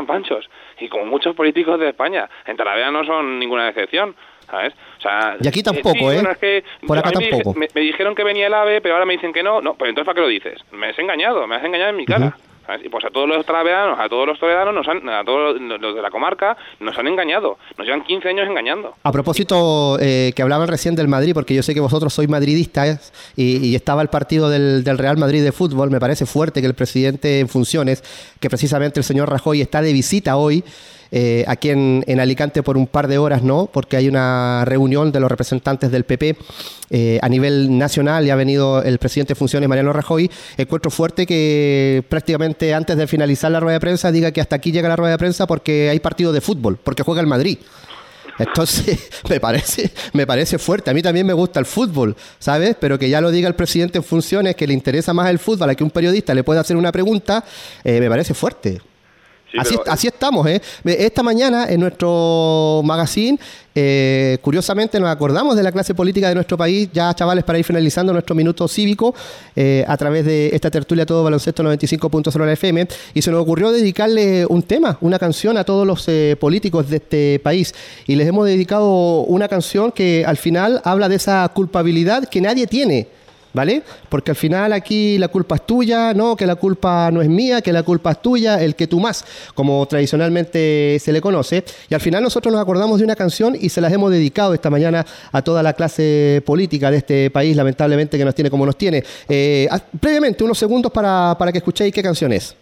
Y como muchos políticos de España, en Talavera no son ninguna excepción, ¿sabes? O sea, y aquí tampoco, sí, bueno, es que por acá tampoco. Me dijeron que venía el AVE, pero ahora me dicen que no. No, pues entonces ¿para qué lo dices? Me has engañado en mi cara. Y pues a todos los talaveanos, a todos los toledanos, a todos los de la comarca, nos han engañado. Nos llevan 15 años engañando. A propósito, que hablaban recién del Madrid, porque yo sé que vosotros sois madridistas y estaba el partido del Real Madrid de fútbol. Me parece fuerte que el presidente en funciones, que precisamente el señor Rajoy está de visita hoy, aquí en Alicante por un par de horas, ¿no? Porque hay una reunión de los representantes del PP a nivel nacional y ha venido el presidente en funciones, Mariano Rajoy. Encuentro fuerte que prácticamente antes de finalizar la rueda de prensa diga que hasta aquí llega la rueda de prensa porque hay partido de fútbol, porque juega el Madrid. Entonces, me parece fuerte. A mí también me gusta el fútbol, ¿sabes? Pero que ya lo diga el presidente en funciones, que le interesa más el fútbol a que un periodista le pueda hacer una pregunta, me parece fuerte. Sí, así estamos, ¿eh? Esta mañana en nuestro magazine, curiosamente nos acordamos de la clase política de nuestro país, ya chavales, para ir finalizando nuestro minuto cívico, a través de esta tertulia Todo Baloncesto 95.0 de la FM, y se nos ocurrió dedicarle un tema, una canción a todos los políticos de este país, y les hemos dedicado una canción que al final habla de esa culpabilidad que nadie tiene, ¿vale? Porque al final aquí la culpa es tuya, no, que la culpa no es mía, que la culpa es tuya, el que tú más, como tradicionalmente se le conoce. Y al final nosotros nos acordamos de una canción y se las hemos dedicado esta mañana a toda la clase política de este país, lamentablemente que nos tiene como nos tiene. Previamente, unos segundos para que escuchéis qué canción es.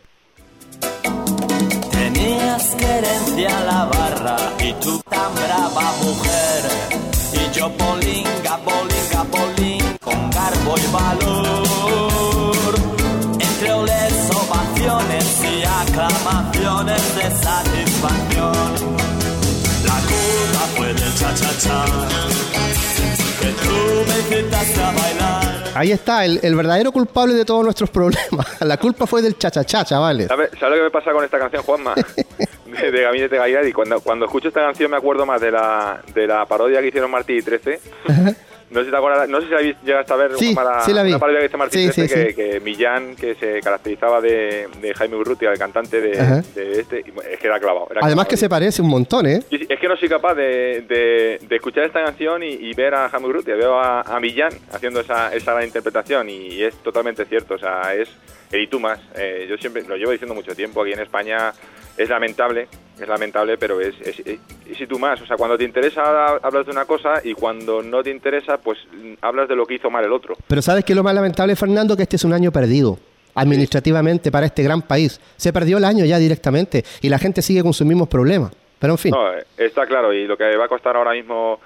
Tenías querencia a la barra y tú tan brava mujer, y yo polinga, con garbo y valor, entre oles, ovaciones y aclamaciones de satisfacción. La culpa fue del cha-cha-cha, que tú me incitaste a bailar. Ahí está, el verdadero culpable de todos nuestros problemas. La culpa fue del cha-cha-cha, chavales. ¿Sabes lo que me pasa con esta canción, Juanma? de Gabinete Gaillard, y cuando escucho esta canción me acuerdo más de la parodia que hicieron Martí y 13. No sé si te acuerdas, no sé si la llegaste a ver, sí, sí la vi. Una parodia que hizo Martí y 13, sí. que Millán, que se caracterizaba de Jaime Urrutia, el cantante de este, es que era clavado. Además que se parece un montón, ¿eh? Es que no soy capaz de escuchar esta canción y ver a Jaime Urrutia, veo a Millán haciendo esa gran interpretación, y es totalmente cierto, o sea, es el y tú más. Yo siempre lo llevo diciendo mucho tiempo, aquí en España es lamentable, pero es y tú más. O sea, cuando te interesa hablas de una cosa, y cuando no te interesa, pues hablas de lo que hizo mal el otro. Pero ¿sabes qué es lo más lamentable, Fernando? Que este es un año perdido administrativamente para este gran país. Se perdió el año ya directamente y la gente sigue con sus mismos problemas. Pero en fin. No, está claro, y lo que va a costar ahora mismo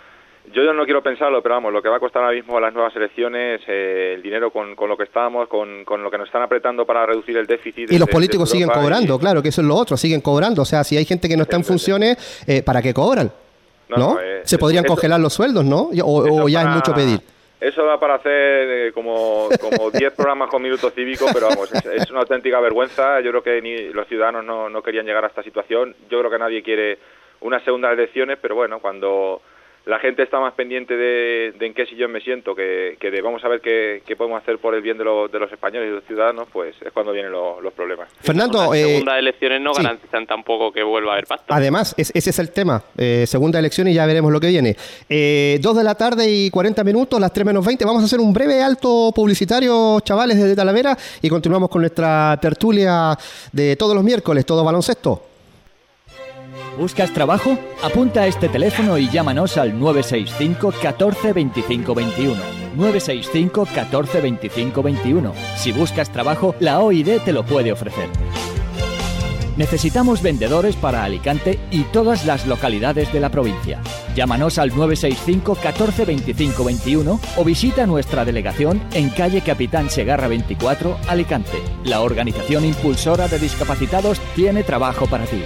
Yo no quiero pensarlo, pero vamos, lo que va a costar ahora mismo a las nuevas elecciones, el dinero con lo que estamos, con lo que nos están apretando para reducir el déficit. Y los políticos siguen cobrando, claro, que eso es lo otro, siguen cobrando. O sea, si hay gente que no está en funciones, ¿para qué cobran? ¿No? Se podrían congelar los sueldos, ¿no? O ya es mucho pedir. Eso da para hacer como 10 programas con Minuto Cívico, pero vamos, es una auténtica vergüenza. Yo creo que ni los ciudadanos no querían llegar a esta situación. Yo creo que nadie quiere unas segundas elecciones, pero bueno, cuando la gente está más pendiente de en qué sillón me siento que de vamos a ver qué podemos hacer por el bien de los españoles y de los ciudadanos, pues es cuando vienen los problemas. Fernando, las segundas elecciones no garantizan tampoco que vuelva a haber pacto. Además, ese es el tema. Segunda elección y ya veremos lo que viene. 2 de la tarde y 40 minutos, las 3 menos 20. Vamos a hacer un breve alto publicitario, chavales, desde Talavera, y continuamos con nuestra tertulia de todos los miércoles, todo baloncesto. ¿Buscas trabajo? Apunta a este teléfono y llámanos al 965 14 25 21. 965 14 25 21. Si buscas trabajo, la OID te lo puede ofrecer. Necesitamos vendedores para Alicante y todas las localidades de la provincia. Llámanos al 965 14 25 21 o visita nuestra delegación en calle Capitán Segarra 24, Alicante. La organización impulsora de discapacitados tiene trabajo para ti.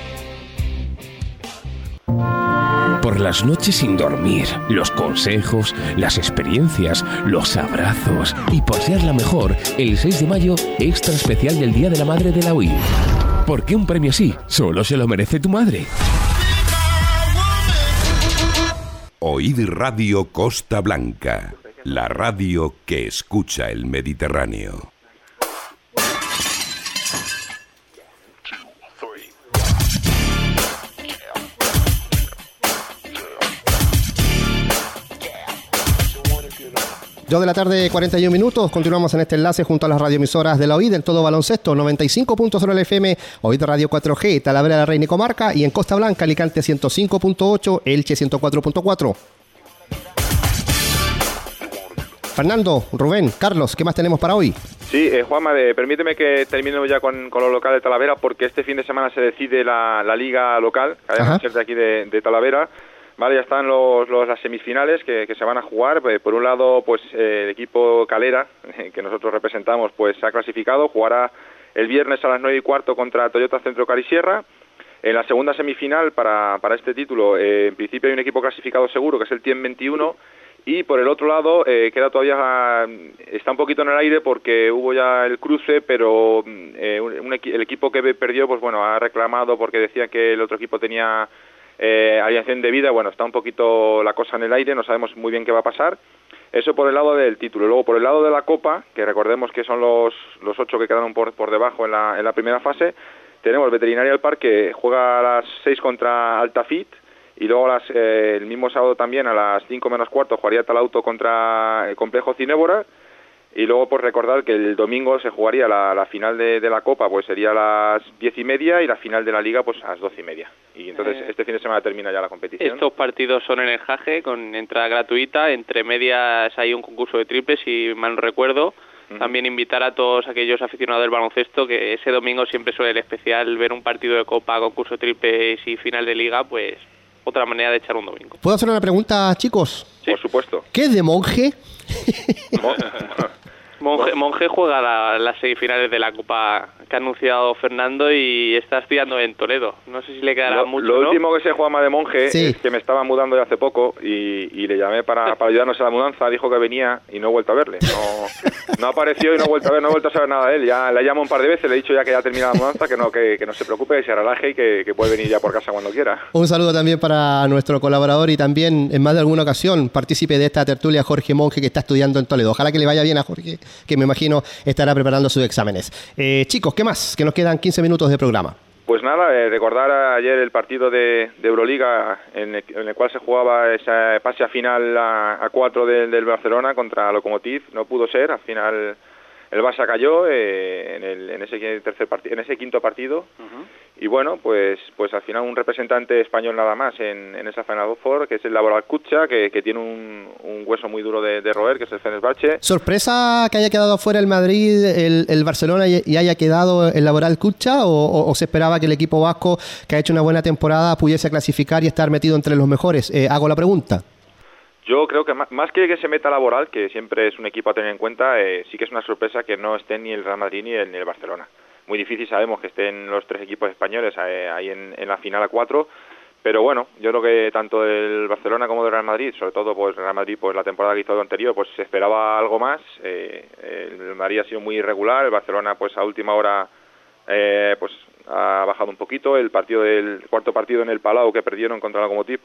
Por las noches sin dormir, los consejos, las experiencias, los abrazos y por ser la mejor, el 6 de mayo, extra especial del Día de la Madre de la OID. Porque un premio así solo se lo merece tu madre. OID Radio Costa Blanca, la radio que escucha el Mediterráneo. Dos de la tarde, 41 minutos. Continuamos en este enlace junto a las radioemisoras de la OID, del todo baloncesto, 95.0 el FM, OID Radio 4G, Talavera de la Reina y Comarca, y en Costa Blanca, Alicante 105.8, Elche 104.4. Fernando, Rubén, Carlos, ¿qué más tenemos para hoy? Sí, Juanma, permíteme que terminemos ya con lo local de Talavera, porque este fin de semana se decide la liga local, que hay que ser de aquí de Talavera. Vale, ya están las semifinales que se van a jugar. Por un lado, pues el equipo Calera, que nosotros representamos, pues se ha clasificado. Jugará el viernes a las 9:15 contra Toyota Centro Carisierra. En la segunda semifinal para este título, en principio hay un equipo clasificado seguro, que es el TIEM 21. Y por el otro lado, está un poquito en el aire porque hubo ya el cruce, pero el equipo que perdió, pues bueno, ha reclamado porque decía que el otro equipo tenía alineación de vida. Bueno, está un poquito la cosa en el aire, no sabemos muy bien qué va a pasar. Eso por el lado del título. Luego por el lado de la Copa, que recordemos que son los 8 que quedaron por debajo en la primera fase, tenemos el Veterinaria del Parque, juega a las 6 contra Altafit, y luego el mismo sábado también a las 5:15 jugaría Talauto contra el Complejo Cinébora. Y luego, pues recordar que el domingo se jugaría la final de la Copa, pues sería a las 10:30, y la final de la Liga, pues a las 12:30. Y entonces este fin de semana termina ya la competición. Estos partidos son en el Jage, con entrada gratuita. Entre medias hay un concurso de triples, si mal no recuerdo. También invitar a todos aquellos aficionados del baloncesto, que ese domingo siempre suele el especial ver un partido de Copa, concurso de triples y final de Liga, pues otra manera de echar un domingo. ¿Puedo hacer una pregunta, chicos? Sí. Por supuesto. ¿Qué es de monje? Monje juega las semifinales de la Copa que ha anunciado Fernando y está estudiando en Toledo. No sé si le quedará mucho, Lo ¿no? último que sé, Juanma, de Monje, es que me estaba mudando ya hace poco y le llamé para ayudarnos a la mudanza. Dijo que venía y no he vuelto a verle. No apareció y no he vuelto a saber nada de él. Ya le llamo un par de veces, le he dicho ya que ya termina la mudanza, que no se preocupe, que se relaje y que puede venir ya por casa cuando quiera. Un saludo también para nuestro colaborador y también en más de alguna ocasión partícipe de esta tertulia, Jorge Monje, que está estudiando en Toledo. Ojalá que le vaya bien a Jorge, que me imagino estará preparando sus exámenes. Chicos, ¿qué más? Que nos quedan 15 minutos de programa. Pues nada, recordar ayer el partido de Euroliga en el cual se jugaba ese pase a final a 4 del Barcelona contra Lokomotiv. No pudo ser, al final el Barça cayó en ese quinto partido. Y bueno, pues al final un representante español nada más en esa Final Four, que es el Laboral Kutxa, que tiene un hueso muy duro de roer, que es el Fenerbahce. ¿Sorpresa que haya quedado fuera el Madrid, el Barcelona y haya quedado el Laboral Kutxa, o se esperaba que el equipo vasco, que ha hecho una buena temporada, pudiese clasificar y estar metido entre los mejores? Hago la pregunta. Yo creo que más que se meta laboral, que siempre es un equipo a tener en cuenta, sí que es una sorpresa que no estén ni el Real Madrid ni el Barcelona. Muy difícil, sabemos que estén los tres equipos españoles ahí en la final a 4, pero bueno, yo creo que tanto del Barcelona como del Real Madrid, sobre todo pues Real Madrid, pues la temporada que hizo anterior, pues se esperaba algo más. El Madrid ha sido muy irregular, el Barcelona pues a última hora pues ha bajado un poquito. El cuarto partido en el Palau que perdieron contra el Lokomotiv,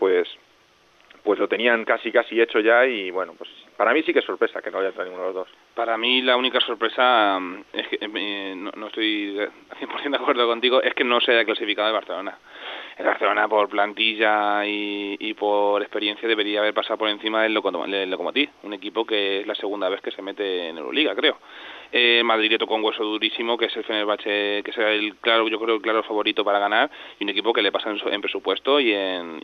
pues lo tenían casi hecho ya, y bueno, pues para mí sí que es sorpresa que no haya entrado ninguno de los dos. Para mí la única sorpresa es que no estoy 100% de acuerdo contigo, es que no se haya clasificado el Barcelona. El Barcelona por plantilla y por experiencia debería haber pasado por encima del Lokomotiv, un equipo que es la segunda vez que se mete en Euroliga, creo. Madrid le tocó un hueso durísimo, que es el Fenerbahce, que será yo creo el claro favorito para ganar, y un equipo que le pasa en presupuesto y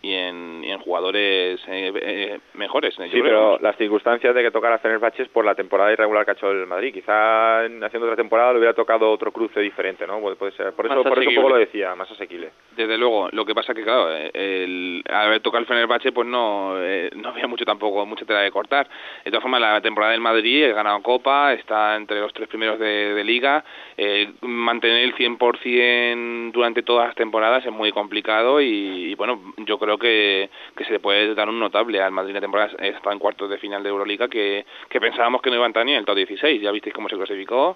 en jugadores mejores. Sí, pero las circunstancias de que tocara Fenerbahce es por la temporada irregular que ha hecho el Madrid. Quizá haciendo otra temporada le hubiera tocado otro cruce diferente, ¿no? Puede ser. Por eso un poco lo decía, más asequible. Desde luego, lo que pasa es que claro, al haber tocado el Fenerbahce pues no había mucha tela de cortar. De todas formas, la temporada del Madrid ha ganado Copa, está entre los 3 primeros de Liga. Mantener el 100% durante todas las temporadas es muy complicado, y bueno, yo creo que se le puede dar un notable al Madrid. La temporada está en cuartos de final de Euroliga, que pensábamos que no iba a entrar ni en el top 16, ya visteis cómo se clasificó,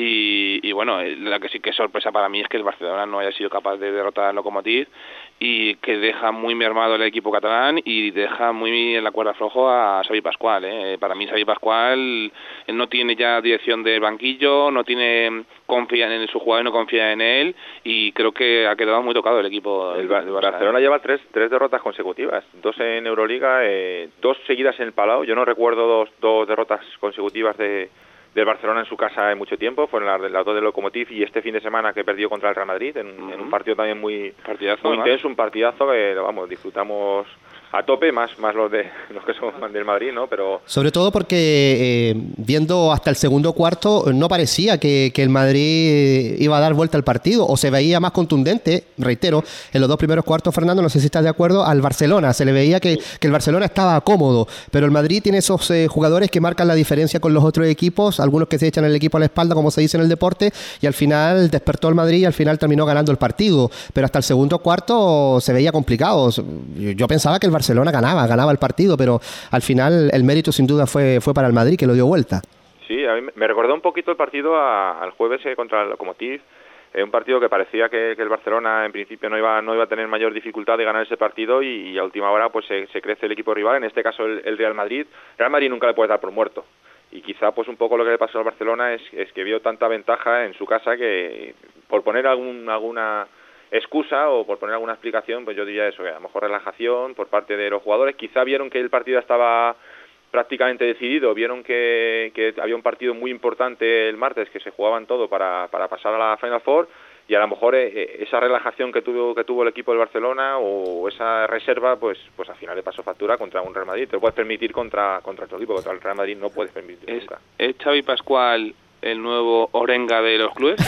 y bueno, la que sí que es sorpresa para mí es que el Barcelona no haya sido capaz de derrotar al Lokomotiv, y que deja muy mermado el equipo catalán y deja muy en la cuerda flojo a Xavi Pascual. Para mí Xavi Pascual no tiene ya dirección de banquillo, no confía en su jugador, no confía en él, y creo que ha quedado muy tocado el equipo. El Barcelona lleva tres derrotas consecutivas, 2 en Euroliga, 2 seguidas en el Palau. Yo no recuerdo dos derrotas consecutivas del Barcelona en su casa en mucho tiempo. Fueron las 2 del Lokomotiv y este fin de semana que perdió contra el Real Madrid en un partido también muy intenso, un partidazo que disfrutamos a tope, más los que somos del Madrid, ¿no? Pero sobre todo porque viendo hasta el segundo cuarto no parecía que el Madrid iba a dar vuelta al partido, o se veía más contundente, reitero, en los 2 primeros cuartos, Fernando, no sé si estás de acuerdo, al Barcelona. Se le veía que el Barcelona estaba cómodo, pero el Madrid tiene esos jugadores que marcan la diferencia con los otros equipos, algunos que se echan el equipo a la espalda, como se dice en el deporte, y al final despertó el Madrid y al final terminó ganando el partido, pero hasta el segundo cuarto se veía complicado. Yo pensaba que el Barcelona ganaba el partido, pero al final el mérito sin duda fue para el Madrid, que lo dio vuelta. Sí, a mí me recordó un poquito el partido al jueves contra el Lokomotiv, un partido que parecía que el Barcelona en principio no iba a tener mayor dificultad de ganar ese partido, y a última hora pues se crece el equipo rival, en este caso el Real Madrid. Real Madrid nunca le puede dar por muerto, y quizá pues un poco lo que le pasó al Barcelona es que vio tanta ventaja en su casa que, por poner alguna excusa o por poner alguna explicación, pues yo diría eso, que a lo mejor relajación por parte de los jugadores. Quizá vieron que el partido estaba prácticamente decidido, vieron que había un partido muy importante el martes, que se jugaban todo para pasar a la Final Four, y a lo mejor esa relajación que tuvo el equipo del Barcelona, o esa reserva, pues al final le pasó factura contra un Real Madrid. Te lo puedes permitir contra otro equipo, contra el Real Madrid no puedes permitir nunca. ¿Es Xavi Pascual el nuevo Orenga de los clubes?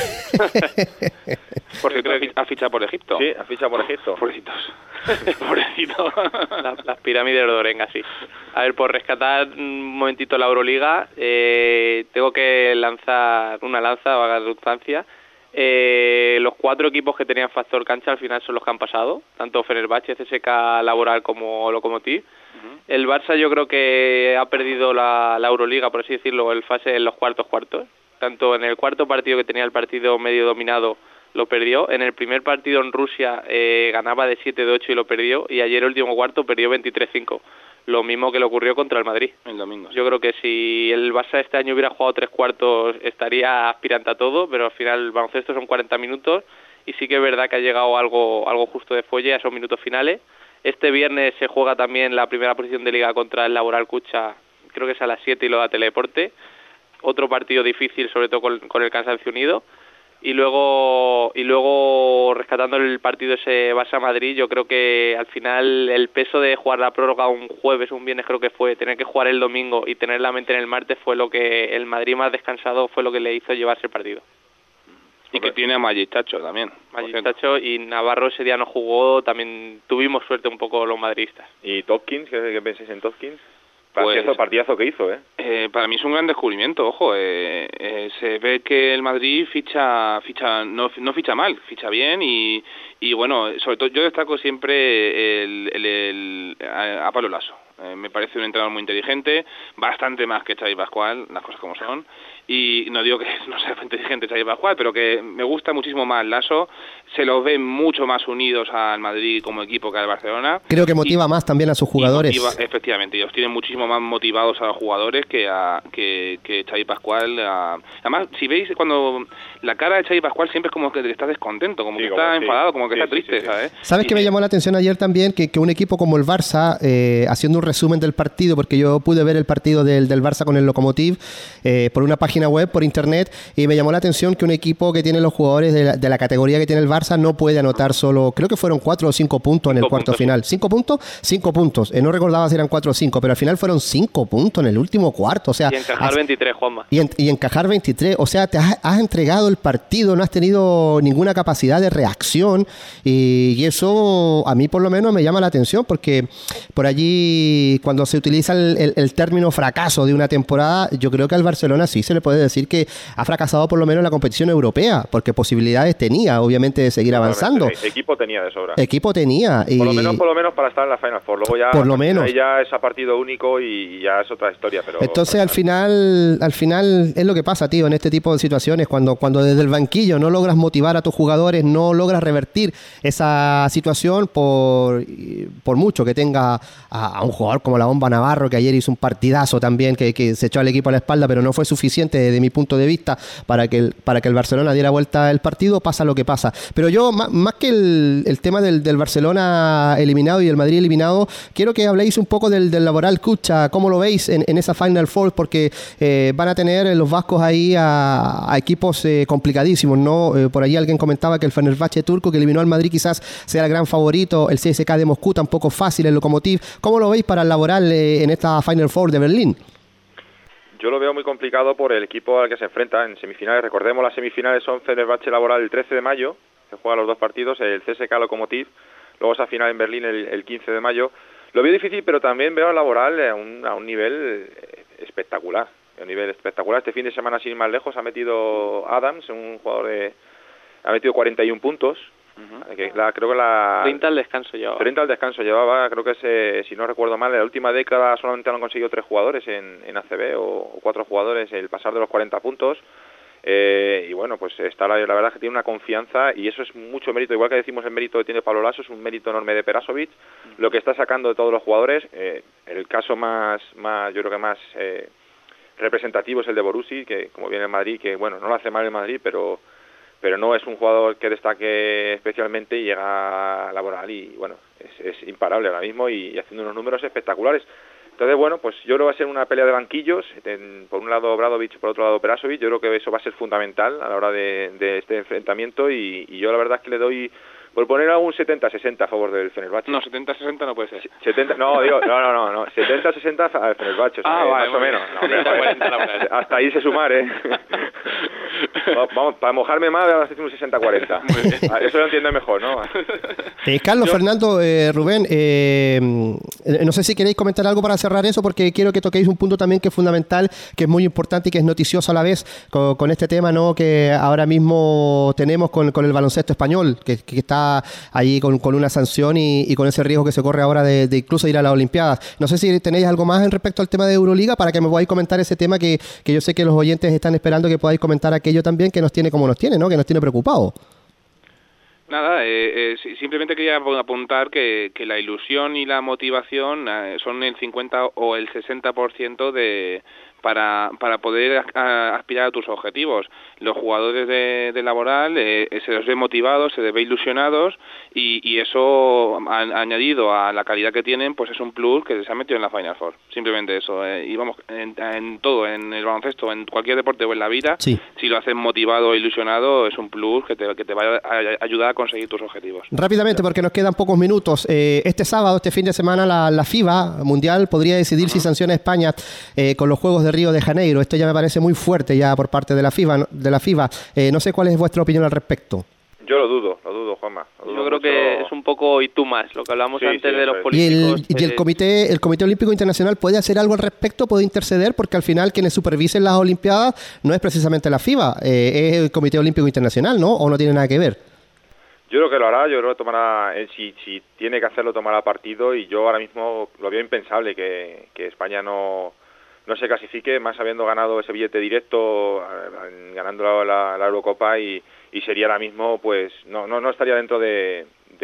Porque creo que ha fichado por Egipto. Sí, ha fichado por Egipto. Pobrecitos. Pobrecito. Las pirámides de Orenga, sí. A ver, por rescatar un momentito la Euroliga, tengo que lanzar una lanza, valga la redundancia. Los 4 equipos que tenían factor cancha al final son los que han pasado, tanto Fenerbahce, CSK, Laboral como Lokomotiv. El Barça yo creo que ha perdido la Euroliga, por así decirlo, el fase en los cuartos. Tanto en el cuarto partido, que tenía el partido medio dominado, lo perdió. En el primer partido en Rusia ganaba de 7-8 y lo perdió. Y ayer, el último cuarto, perdió 23-5. Lo mismo que le ocurrió contra el Madrid el domingo. Yo creo que si el Barça este año hubiera jugado 3 cuartos estaría aspirante a todo, pero al final el baloncesto son 40 minutos y sí que es verdad que ha llegado algo justo de fuelle a esos minutos finales. Este viernes se juega también la primera posición de Liga contra el Laboral Cucha, creo que es a las 7 y lo da Teledeporte. Otro partido difícil, sobre todo con el Cansancio Unido. Y luego rescatando el partido ese Barça-Madrid, yo creo que al final el peso de jugar la prórroga un jueves, un viernes creo que fue, tener que jugar el domingo y tener la mente en el martes, fue lo que el Madrid más descansado fue lo que le hizo llevarse el partido. Y que tiene a Magic Tacho también. Magic Tacho, y Navarro ese día no jugó, también tuvimos suerte un poco los madridistas. ¿Y Tompkins? ¿Qué pensáis en Tompkins? Partidazo que hizo, para mí es un gran descubrimiento, ojo. Se ve que el Madrid no ficha mal, ficha bien y bueno, sobre todo yo destaco siempre a Pablo Laso. Me parece un entrenador muy inteligente, bastante más que Xavi Pascual, las cosas como son. Y no digo que no sea inteligente Xavi Pascual, pero que me gusta muchísimo más Laso. Se los ve mucho más unidos al Madrid como equipo que al Barcelona. Creo que motiva más también a sus jugadores. Efectivamente, y los tienen muchísimo más motivados a los jugadores que Xavi Pascual. Además, si veis, cuando la cara de Xavi Pascual siempre es como que está descontento, como que está enfadado, como que está triste, ¿sabes? ¿Sabes qué me llamó la atención ayer también? Que un equipo como el Barça, haciendo un resumen del partido, porque yo pude ver el partido del Barça con el Lokomotiv por una página web, por internet, y me llamó la atención que un equipo que tiene los jugadores de la categoría que tiene el Barça no puede anotar solo, creo que fueron 4 o 5 puntos en el cuarto final. ¿5 puntos? 5 puntos. No recordaba si eran 4 o 5, pero al final fueron 5 puntos en el último cuarto. O sea, y encajar 23, Juanma. Y encajar 23. O sea, te has entregado el partido, no has tenido ninguna capacidad de reacción y eso a mí por lo menos me llama la atención, porque por allí cuando se utiliza el término fracaso de una temporada, yo creo que al Barcelona sí se le puede decir que ha fracasado por lo menos en la competición europea, porque posibilidades tenía, obviamente, de seguir avanzando. Equipo tenía de sobra. Equipo tenía. Y por lo menos para estar en la Final Four. Luego ya, por lo menos. Ahí ya es a partido único y ya es otra historia. Pero entonces, al final es lo que pasa, tío, en este tipo de situaciones, cuando desde el banquillo no logras motivar a tus jugadores, no logras revertir esa situación por mucho que tenga a un jugador como la Bomba Navarro, que ayer hizo un partidazo también, que se echó al equipo a la espalda, pero no fue suficiente desde mi punto de vista para que el Barcelona diera vuelta el partido. Pasa lo que pasa. Pero yo, más que el tema del Barcelona eliminado y el Madrid eliminado, quiero que habléis un poco del Laboral Cucha. ¿Cómo lo veis en esa Final Four? Porque van a tener los vascos ahí a equipos complicadísimos, ¿no? Por ahí alguien comentaba que el Fenerbahce turco, que eliminó al Madrid, quizás sea el gran favorito. El CSKA de Moscú tampoco fácil, el Lokomotiv. ¿Cómo lo veis para el Laboral en esta Final Four de Berlín? Yo lo veo muy complicado por el equipo al que se enfrenta en semifinales. Recordemos, las semifinales son Fenerbahce Laboral el 13 de mayo, se juegan los dos partidos, el CSKA Lokomotiv, luego esa final en Berlín el 15 de mayo. Lo veo difícil, pero también veo al Laboral a un nivel espectacular. Este fin de semana, sin ir más lejos, ha metido Adams, un jugador ha metido 41 puntos. Creo que 30 al descanso llevaba. 30 al descanso llevaba, creo que si no recuerdo mal, en la última década solamente han conseguido 3 jugadores en ACB o 4 jugadores el pasar de los 40 puntos. Y bueno, pues está la verdad que tiene una confianza y eso es mucho mérito, igual que decimos el mérito que tiene Pablo Laso, es un mérito enorme de Perasovic, lo que está sacando de todos los jugadores. El caso más yo creo que más representativo es el de Borussi, que como viene el Madrid, que bueno, no lo hace mal el Madrid, pero no es un jugador que destaque especialmente y llega a Laboral y bueno, es imparable ahora mismo y haciendo unos números espectaculares. Entonces, bueno, pues yo creo que va a ser una pelea de banquillos, por un lado Obradovic, por otro lado Perasovic. Yo creo que eso va a ser fundamental a la hora de este enfrentamiento y yo la verdad es que le doy, por poner algún 70-60 a favor del Fenerbahce. No, 70-60 no puede ser. 70, no, 70-60 al Fenerbahce, vale, más o menos. No, hasta ahí se sumar, Vamos, para mojarme más, voy a hacer un 60-40. Eso lo entiende mejor, ¿no? Carlos, Fernando, Rubén, no sé si queréis comentar algo para cerrar eso, porque quiero que toquéis un punto también que es fundamental, que es muy importante y que es noticioso a la vez con este tema, ¿no? Que ahora mismo tenemos con el baloncesto español, que está ahí con una sanción y con ese riesgo que se corre ahora de incluso ir a las Olimpiadas. No sé si tenéis algo más en respecto al tema de Euroliga para que me podáis comentar ese tema que yo sé que los oyentes están esperando que podáis comentar aquello también que nos tiene como nos tiene, ¿no? Que nos tiene preocupados. Nada, simplemente quería apuntar que la ilusión y la motivación son el 50 o el 60% para poder aspirar a tus objetivos. Los jugadores de Laboral se les ve motivados, se les ve ilusionados y eso añadido a la calidad que tienen, pues es un plus que se ha metido en la Final Four. Simplemente eso. Y vamos, en todo, en el baloncesto, en cualquier deporte o en la vida, sí. Si lo haces motivado e ilusionado, es un plus que te va a ayudar a conseguir tus objetivos. Rápidamente, porque nos quedan pocos minutos. Este sábado, este fin de semana, la FIBA Mundial podría decidir si sanciona a España con los Juegos de Río de Janeiro. Esto ya me parece muy fuerte ya por parte de la FIBA. No sé cuál es vuestra opinión al respecto. Yo lo dudo, Juanma. Yo creo que es un poco y tú más, lo que hablamos antes de los políticos. ¿Y el Comité Olímpico Internacional puede hacer algo al respecto? ¿Puede interceder? Porque al final quienes supervisen las Olimpiadas no es precisamente la FIBA, es el Comité Olímpico Internacional, ¿no? ¿O no tiene nada que ver? Yo creo que lo hará, yo creo que tomará, si tiene que hacerlo, tomará partido, y yo ahora mismo lo veo impensable que España no se clasifique, más habiendo ganado ese billete directo, ganando la Eurocopa, y sería ahora mismo, pues no estaría dentro de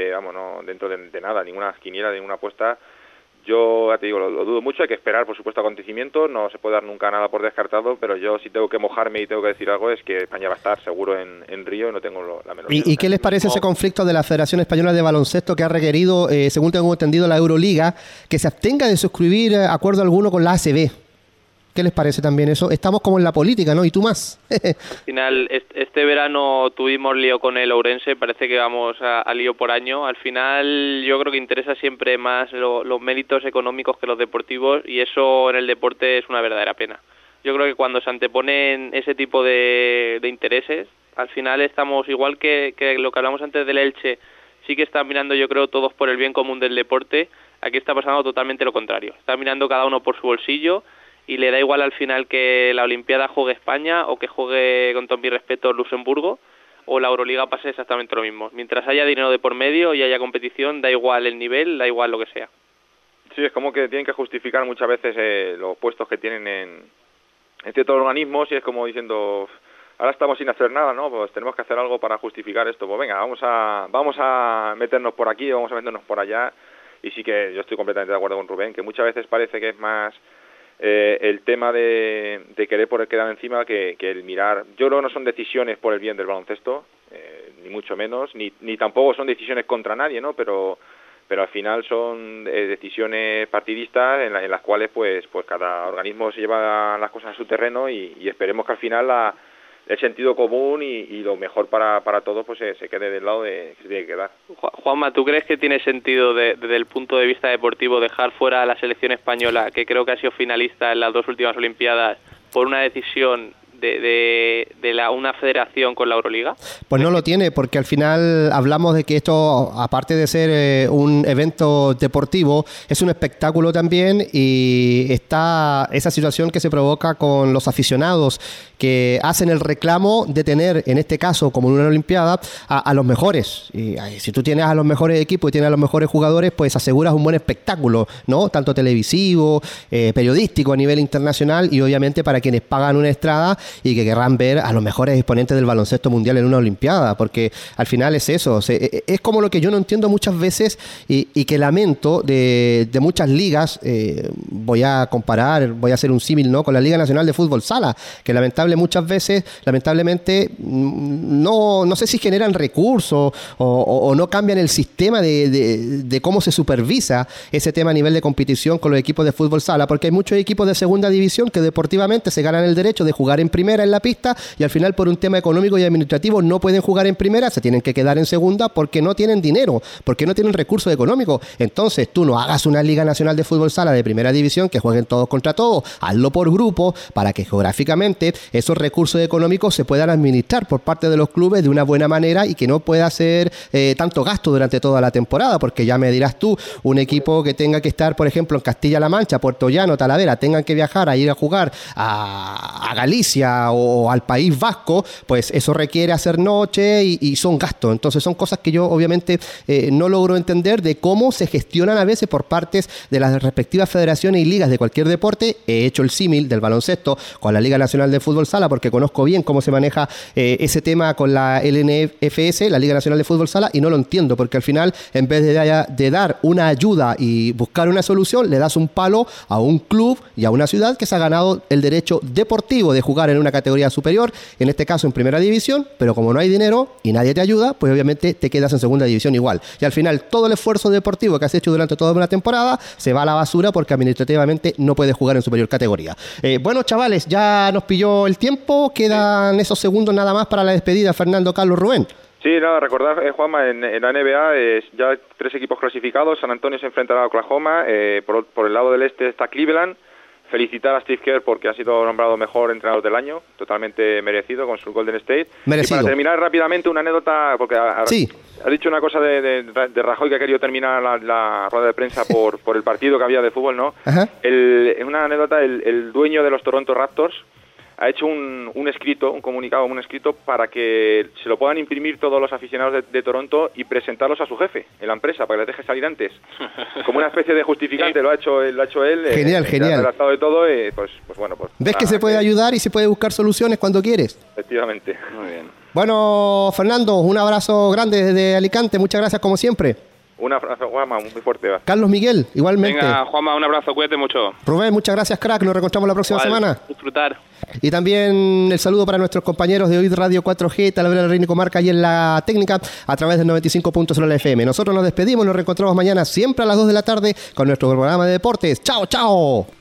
nada, ninguna quiniela, ninguna apuesta. Yo ya te digo, lo dudo mucho, hay que esperar, por supuesto, acontecimientos, no se puede dar nunca nada por descartado, pero yo si tengo que mojarme y tengo que decir algo es que España va a estar seguro en Río, y no tengo la menor duda. ¿Y qué les parece ese conflicto de la Federación Española de Baloncesto, que ha requerido, según tengo entendido, la Euroliga, que se abstenga de suscribir acuerdo alguno con la ACB? ¿Qué les parece también eso? Estamos como en la política, ¿no? ¿Y tú más? Al final, este verano tuvimos lío con el Ourense, parece que vamos a lío por año. Al final, yo creo que interesa siempre más los méritos económicos que los deportivos, y eso en el deporte es una verdadera pena. Yo creo que cuando se anteponen ese tipo de intereses, al final estamos igual que lo que hablamos antes del Elche, sí que están mirando, yo creo, todos por el bien común del deporte. Aquí está pasando totalmente lo contrario. Están mirando cada uno por su bolsillo, y le da igual al final que la Olimpiada juegue España o que juegue, con todo mi respeto, Luxemburgo, o la Euroliga pase exactamente lo mismo. Mientras haya dinero de por medio y haya competición, da igual el nivel, da igual lo que sea. Sí, es como que tienen que justificar muchas veces los puestos que tienen en ciertos organismos, y es como diciendo, ahora estamos sin hacer nada, ¿no? Pues tenemos que hacer algo para justificar esto. Pues venga, vamos a meternos por aquí, vamos a meternos por allá. Y sí que yo estoy completamente de acuerdo con Rubén, que muchas veces parece que es más el tema de querer quedar encima que el mirar. Yo creo que no son decisiones por el bien del baloncesto, ni mucho menos, ni tampoco son decisiones contra nadie, ¿no? Pero al final son decisiones partidistas en las cuales pues cada organismo se lleva las cosas a su terreno, y esperemos que al final el sentido común y lo mejor para todos pues se quede del lado que se tiene que quedar. Juanma, ¿tú crees que tiene sentido desde el punto de vista deportivo dejar fuera a la selección española, que creo que ha sido finalista en las dos últimas Olimpiadas, por una decisión de una federación con la Euroliga? Pues no lo tiene, porque al final hablamos de que esto, aparte de ser un evento deportivo, es un espectáculo también, y está esa situación que se provoca con los aficionados que hacen el reclamo de tener, en este caso, como en una Olimpiada, a los mejores. Y si tú tienes a los mejores equipos y tienes a los mejores jugadores, pues aseguras un buen espectáculo, ¿no? Tanto televisivo, periodístico a nivel internacional, y obviamente para quienes pagan una entrada y que querrán ver a los mejores exponentes del baloncesto mundial en una Olimpiada, porque al final es eso. Es como lo que yo no entiendo muchas veces y que lamento de muchas ligas. Voy a hacer un símil, ¿no?, con la Liga Nacional de Fútbol Sala, que lamentablemente no sé si generan recursos o no cambian el sistema de cómo se supervisa ese tema a nivel de competición con los equipos de fútbol sala, porque hay muchos equipos de segunda división que deportivamente se ganan el derecho de jugar en primera en la pista, y al final por un tema económico y administrativo no pueden jugar en primera, se tienen que quedar en segunda porque no tienen dinero, porque no tienen recursos económicos. Entonces tú no hagas una Liga Nacional de Fútbol Sala de primera división que jueguen todos contra todos, hazlo por grupo para que geográficamente esos recursos económicos se puedan administrar por parte de los clubes de una buena manera, y que no pueda ser tanto gasto durante toda la temporada, porque ya me dirás tú, un equipo que tenga que estar, por ejemplo, en Castilla-La Mancha, Puerto Llano, Talavera, tengan que viajar a ir a jugar a Galicia o al País Vasco, pues eso requiere hacer noche y son gastos. Entonces son cosas que yo obviamente no logro entender de cómo se gestionan a veces por partes de las respectivas federaciones y ligas de cualquier deporte. He hecho el símil del baloncesto con la Liga Nacional de Fútbol Sala porque conozco bien cómo se maneja ese tema con la LNFS, la Liga Nacional de Fútbol Sala, y no lo entiendo, porque al final, en vez de dar una ayuda y buscar una solución, le das un palo a un club y a una ciudad que se ha ganado el derecho deportivo de jugar en una categoría superior, en este caso en primera división, pero como no hay dinero y nadie te ayuda, pues obviamente te quedas en segunda división igual. Y al final todo el esfuerzo deportivo que has hecho durante toda una temporada se va a la basura porque administrativamente no puedes jugar en superior categoría. Bueno, chavales, ya nos pilló el tiempo, quedan esos segundos nada más para la despedida. Fernando, Carlos, Rubén. Sí, nada, recordar, Juanma, en la NBA ya 3 equipos clasificados. San Antonio se enfrentará a Oklahoma, por el lado del este está Cleveland, felicitar a Steve Kerr porque ha sido nombrado mejor entrenador del año, totalmente merecido con su Golden State. Merecido. Y para terminar rápidamente una anécdota, porque sí. ha dicho una cosa de Rajoy, que ha querido terminar la rueda de prensa por el partido que había de fútbol, ¿no? Ajá. Una anécdota, el dueño de los Toronto Raptors ha hecho un escrito, un comunicado, un escrito para que se lo puedan imprimir todos los aficionados de Toronto y presentarlos a su jefe en la empresa para que les deje salir antes. Como una especie de justificante, lo ha hecho él. Genial. Ha redactado de todo, pues bueno. Pues, ¿ves que se puede ayudar y se puede buscar soluciones cuando quieres? Efectivamente. Muy bien. Bueno, Fernando, un abrazo grande desde Alicante. Muchas gracias como siempre. Un abrazo, Juanma, muy fuerte. Carlos Miguel, igualmente. Venga, Juanma, un abrazo, cuídate mucho. Rubén, muchas gracias, crack. Nos reencontramos la próxima semana. Disfrutar. Y también el saludo para nuestros compañeros de OID Radio 4G, Talavera del Reino y Comarca y en la técnica a través del 95.0 FM. Nosotros nos despedimos, nos reencontramos mañana siempre a las 2 de la tarde con nuestro programa de deportes. ¡Chao, chao!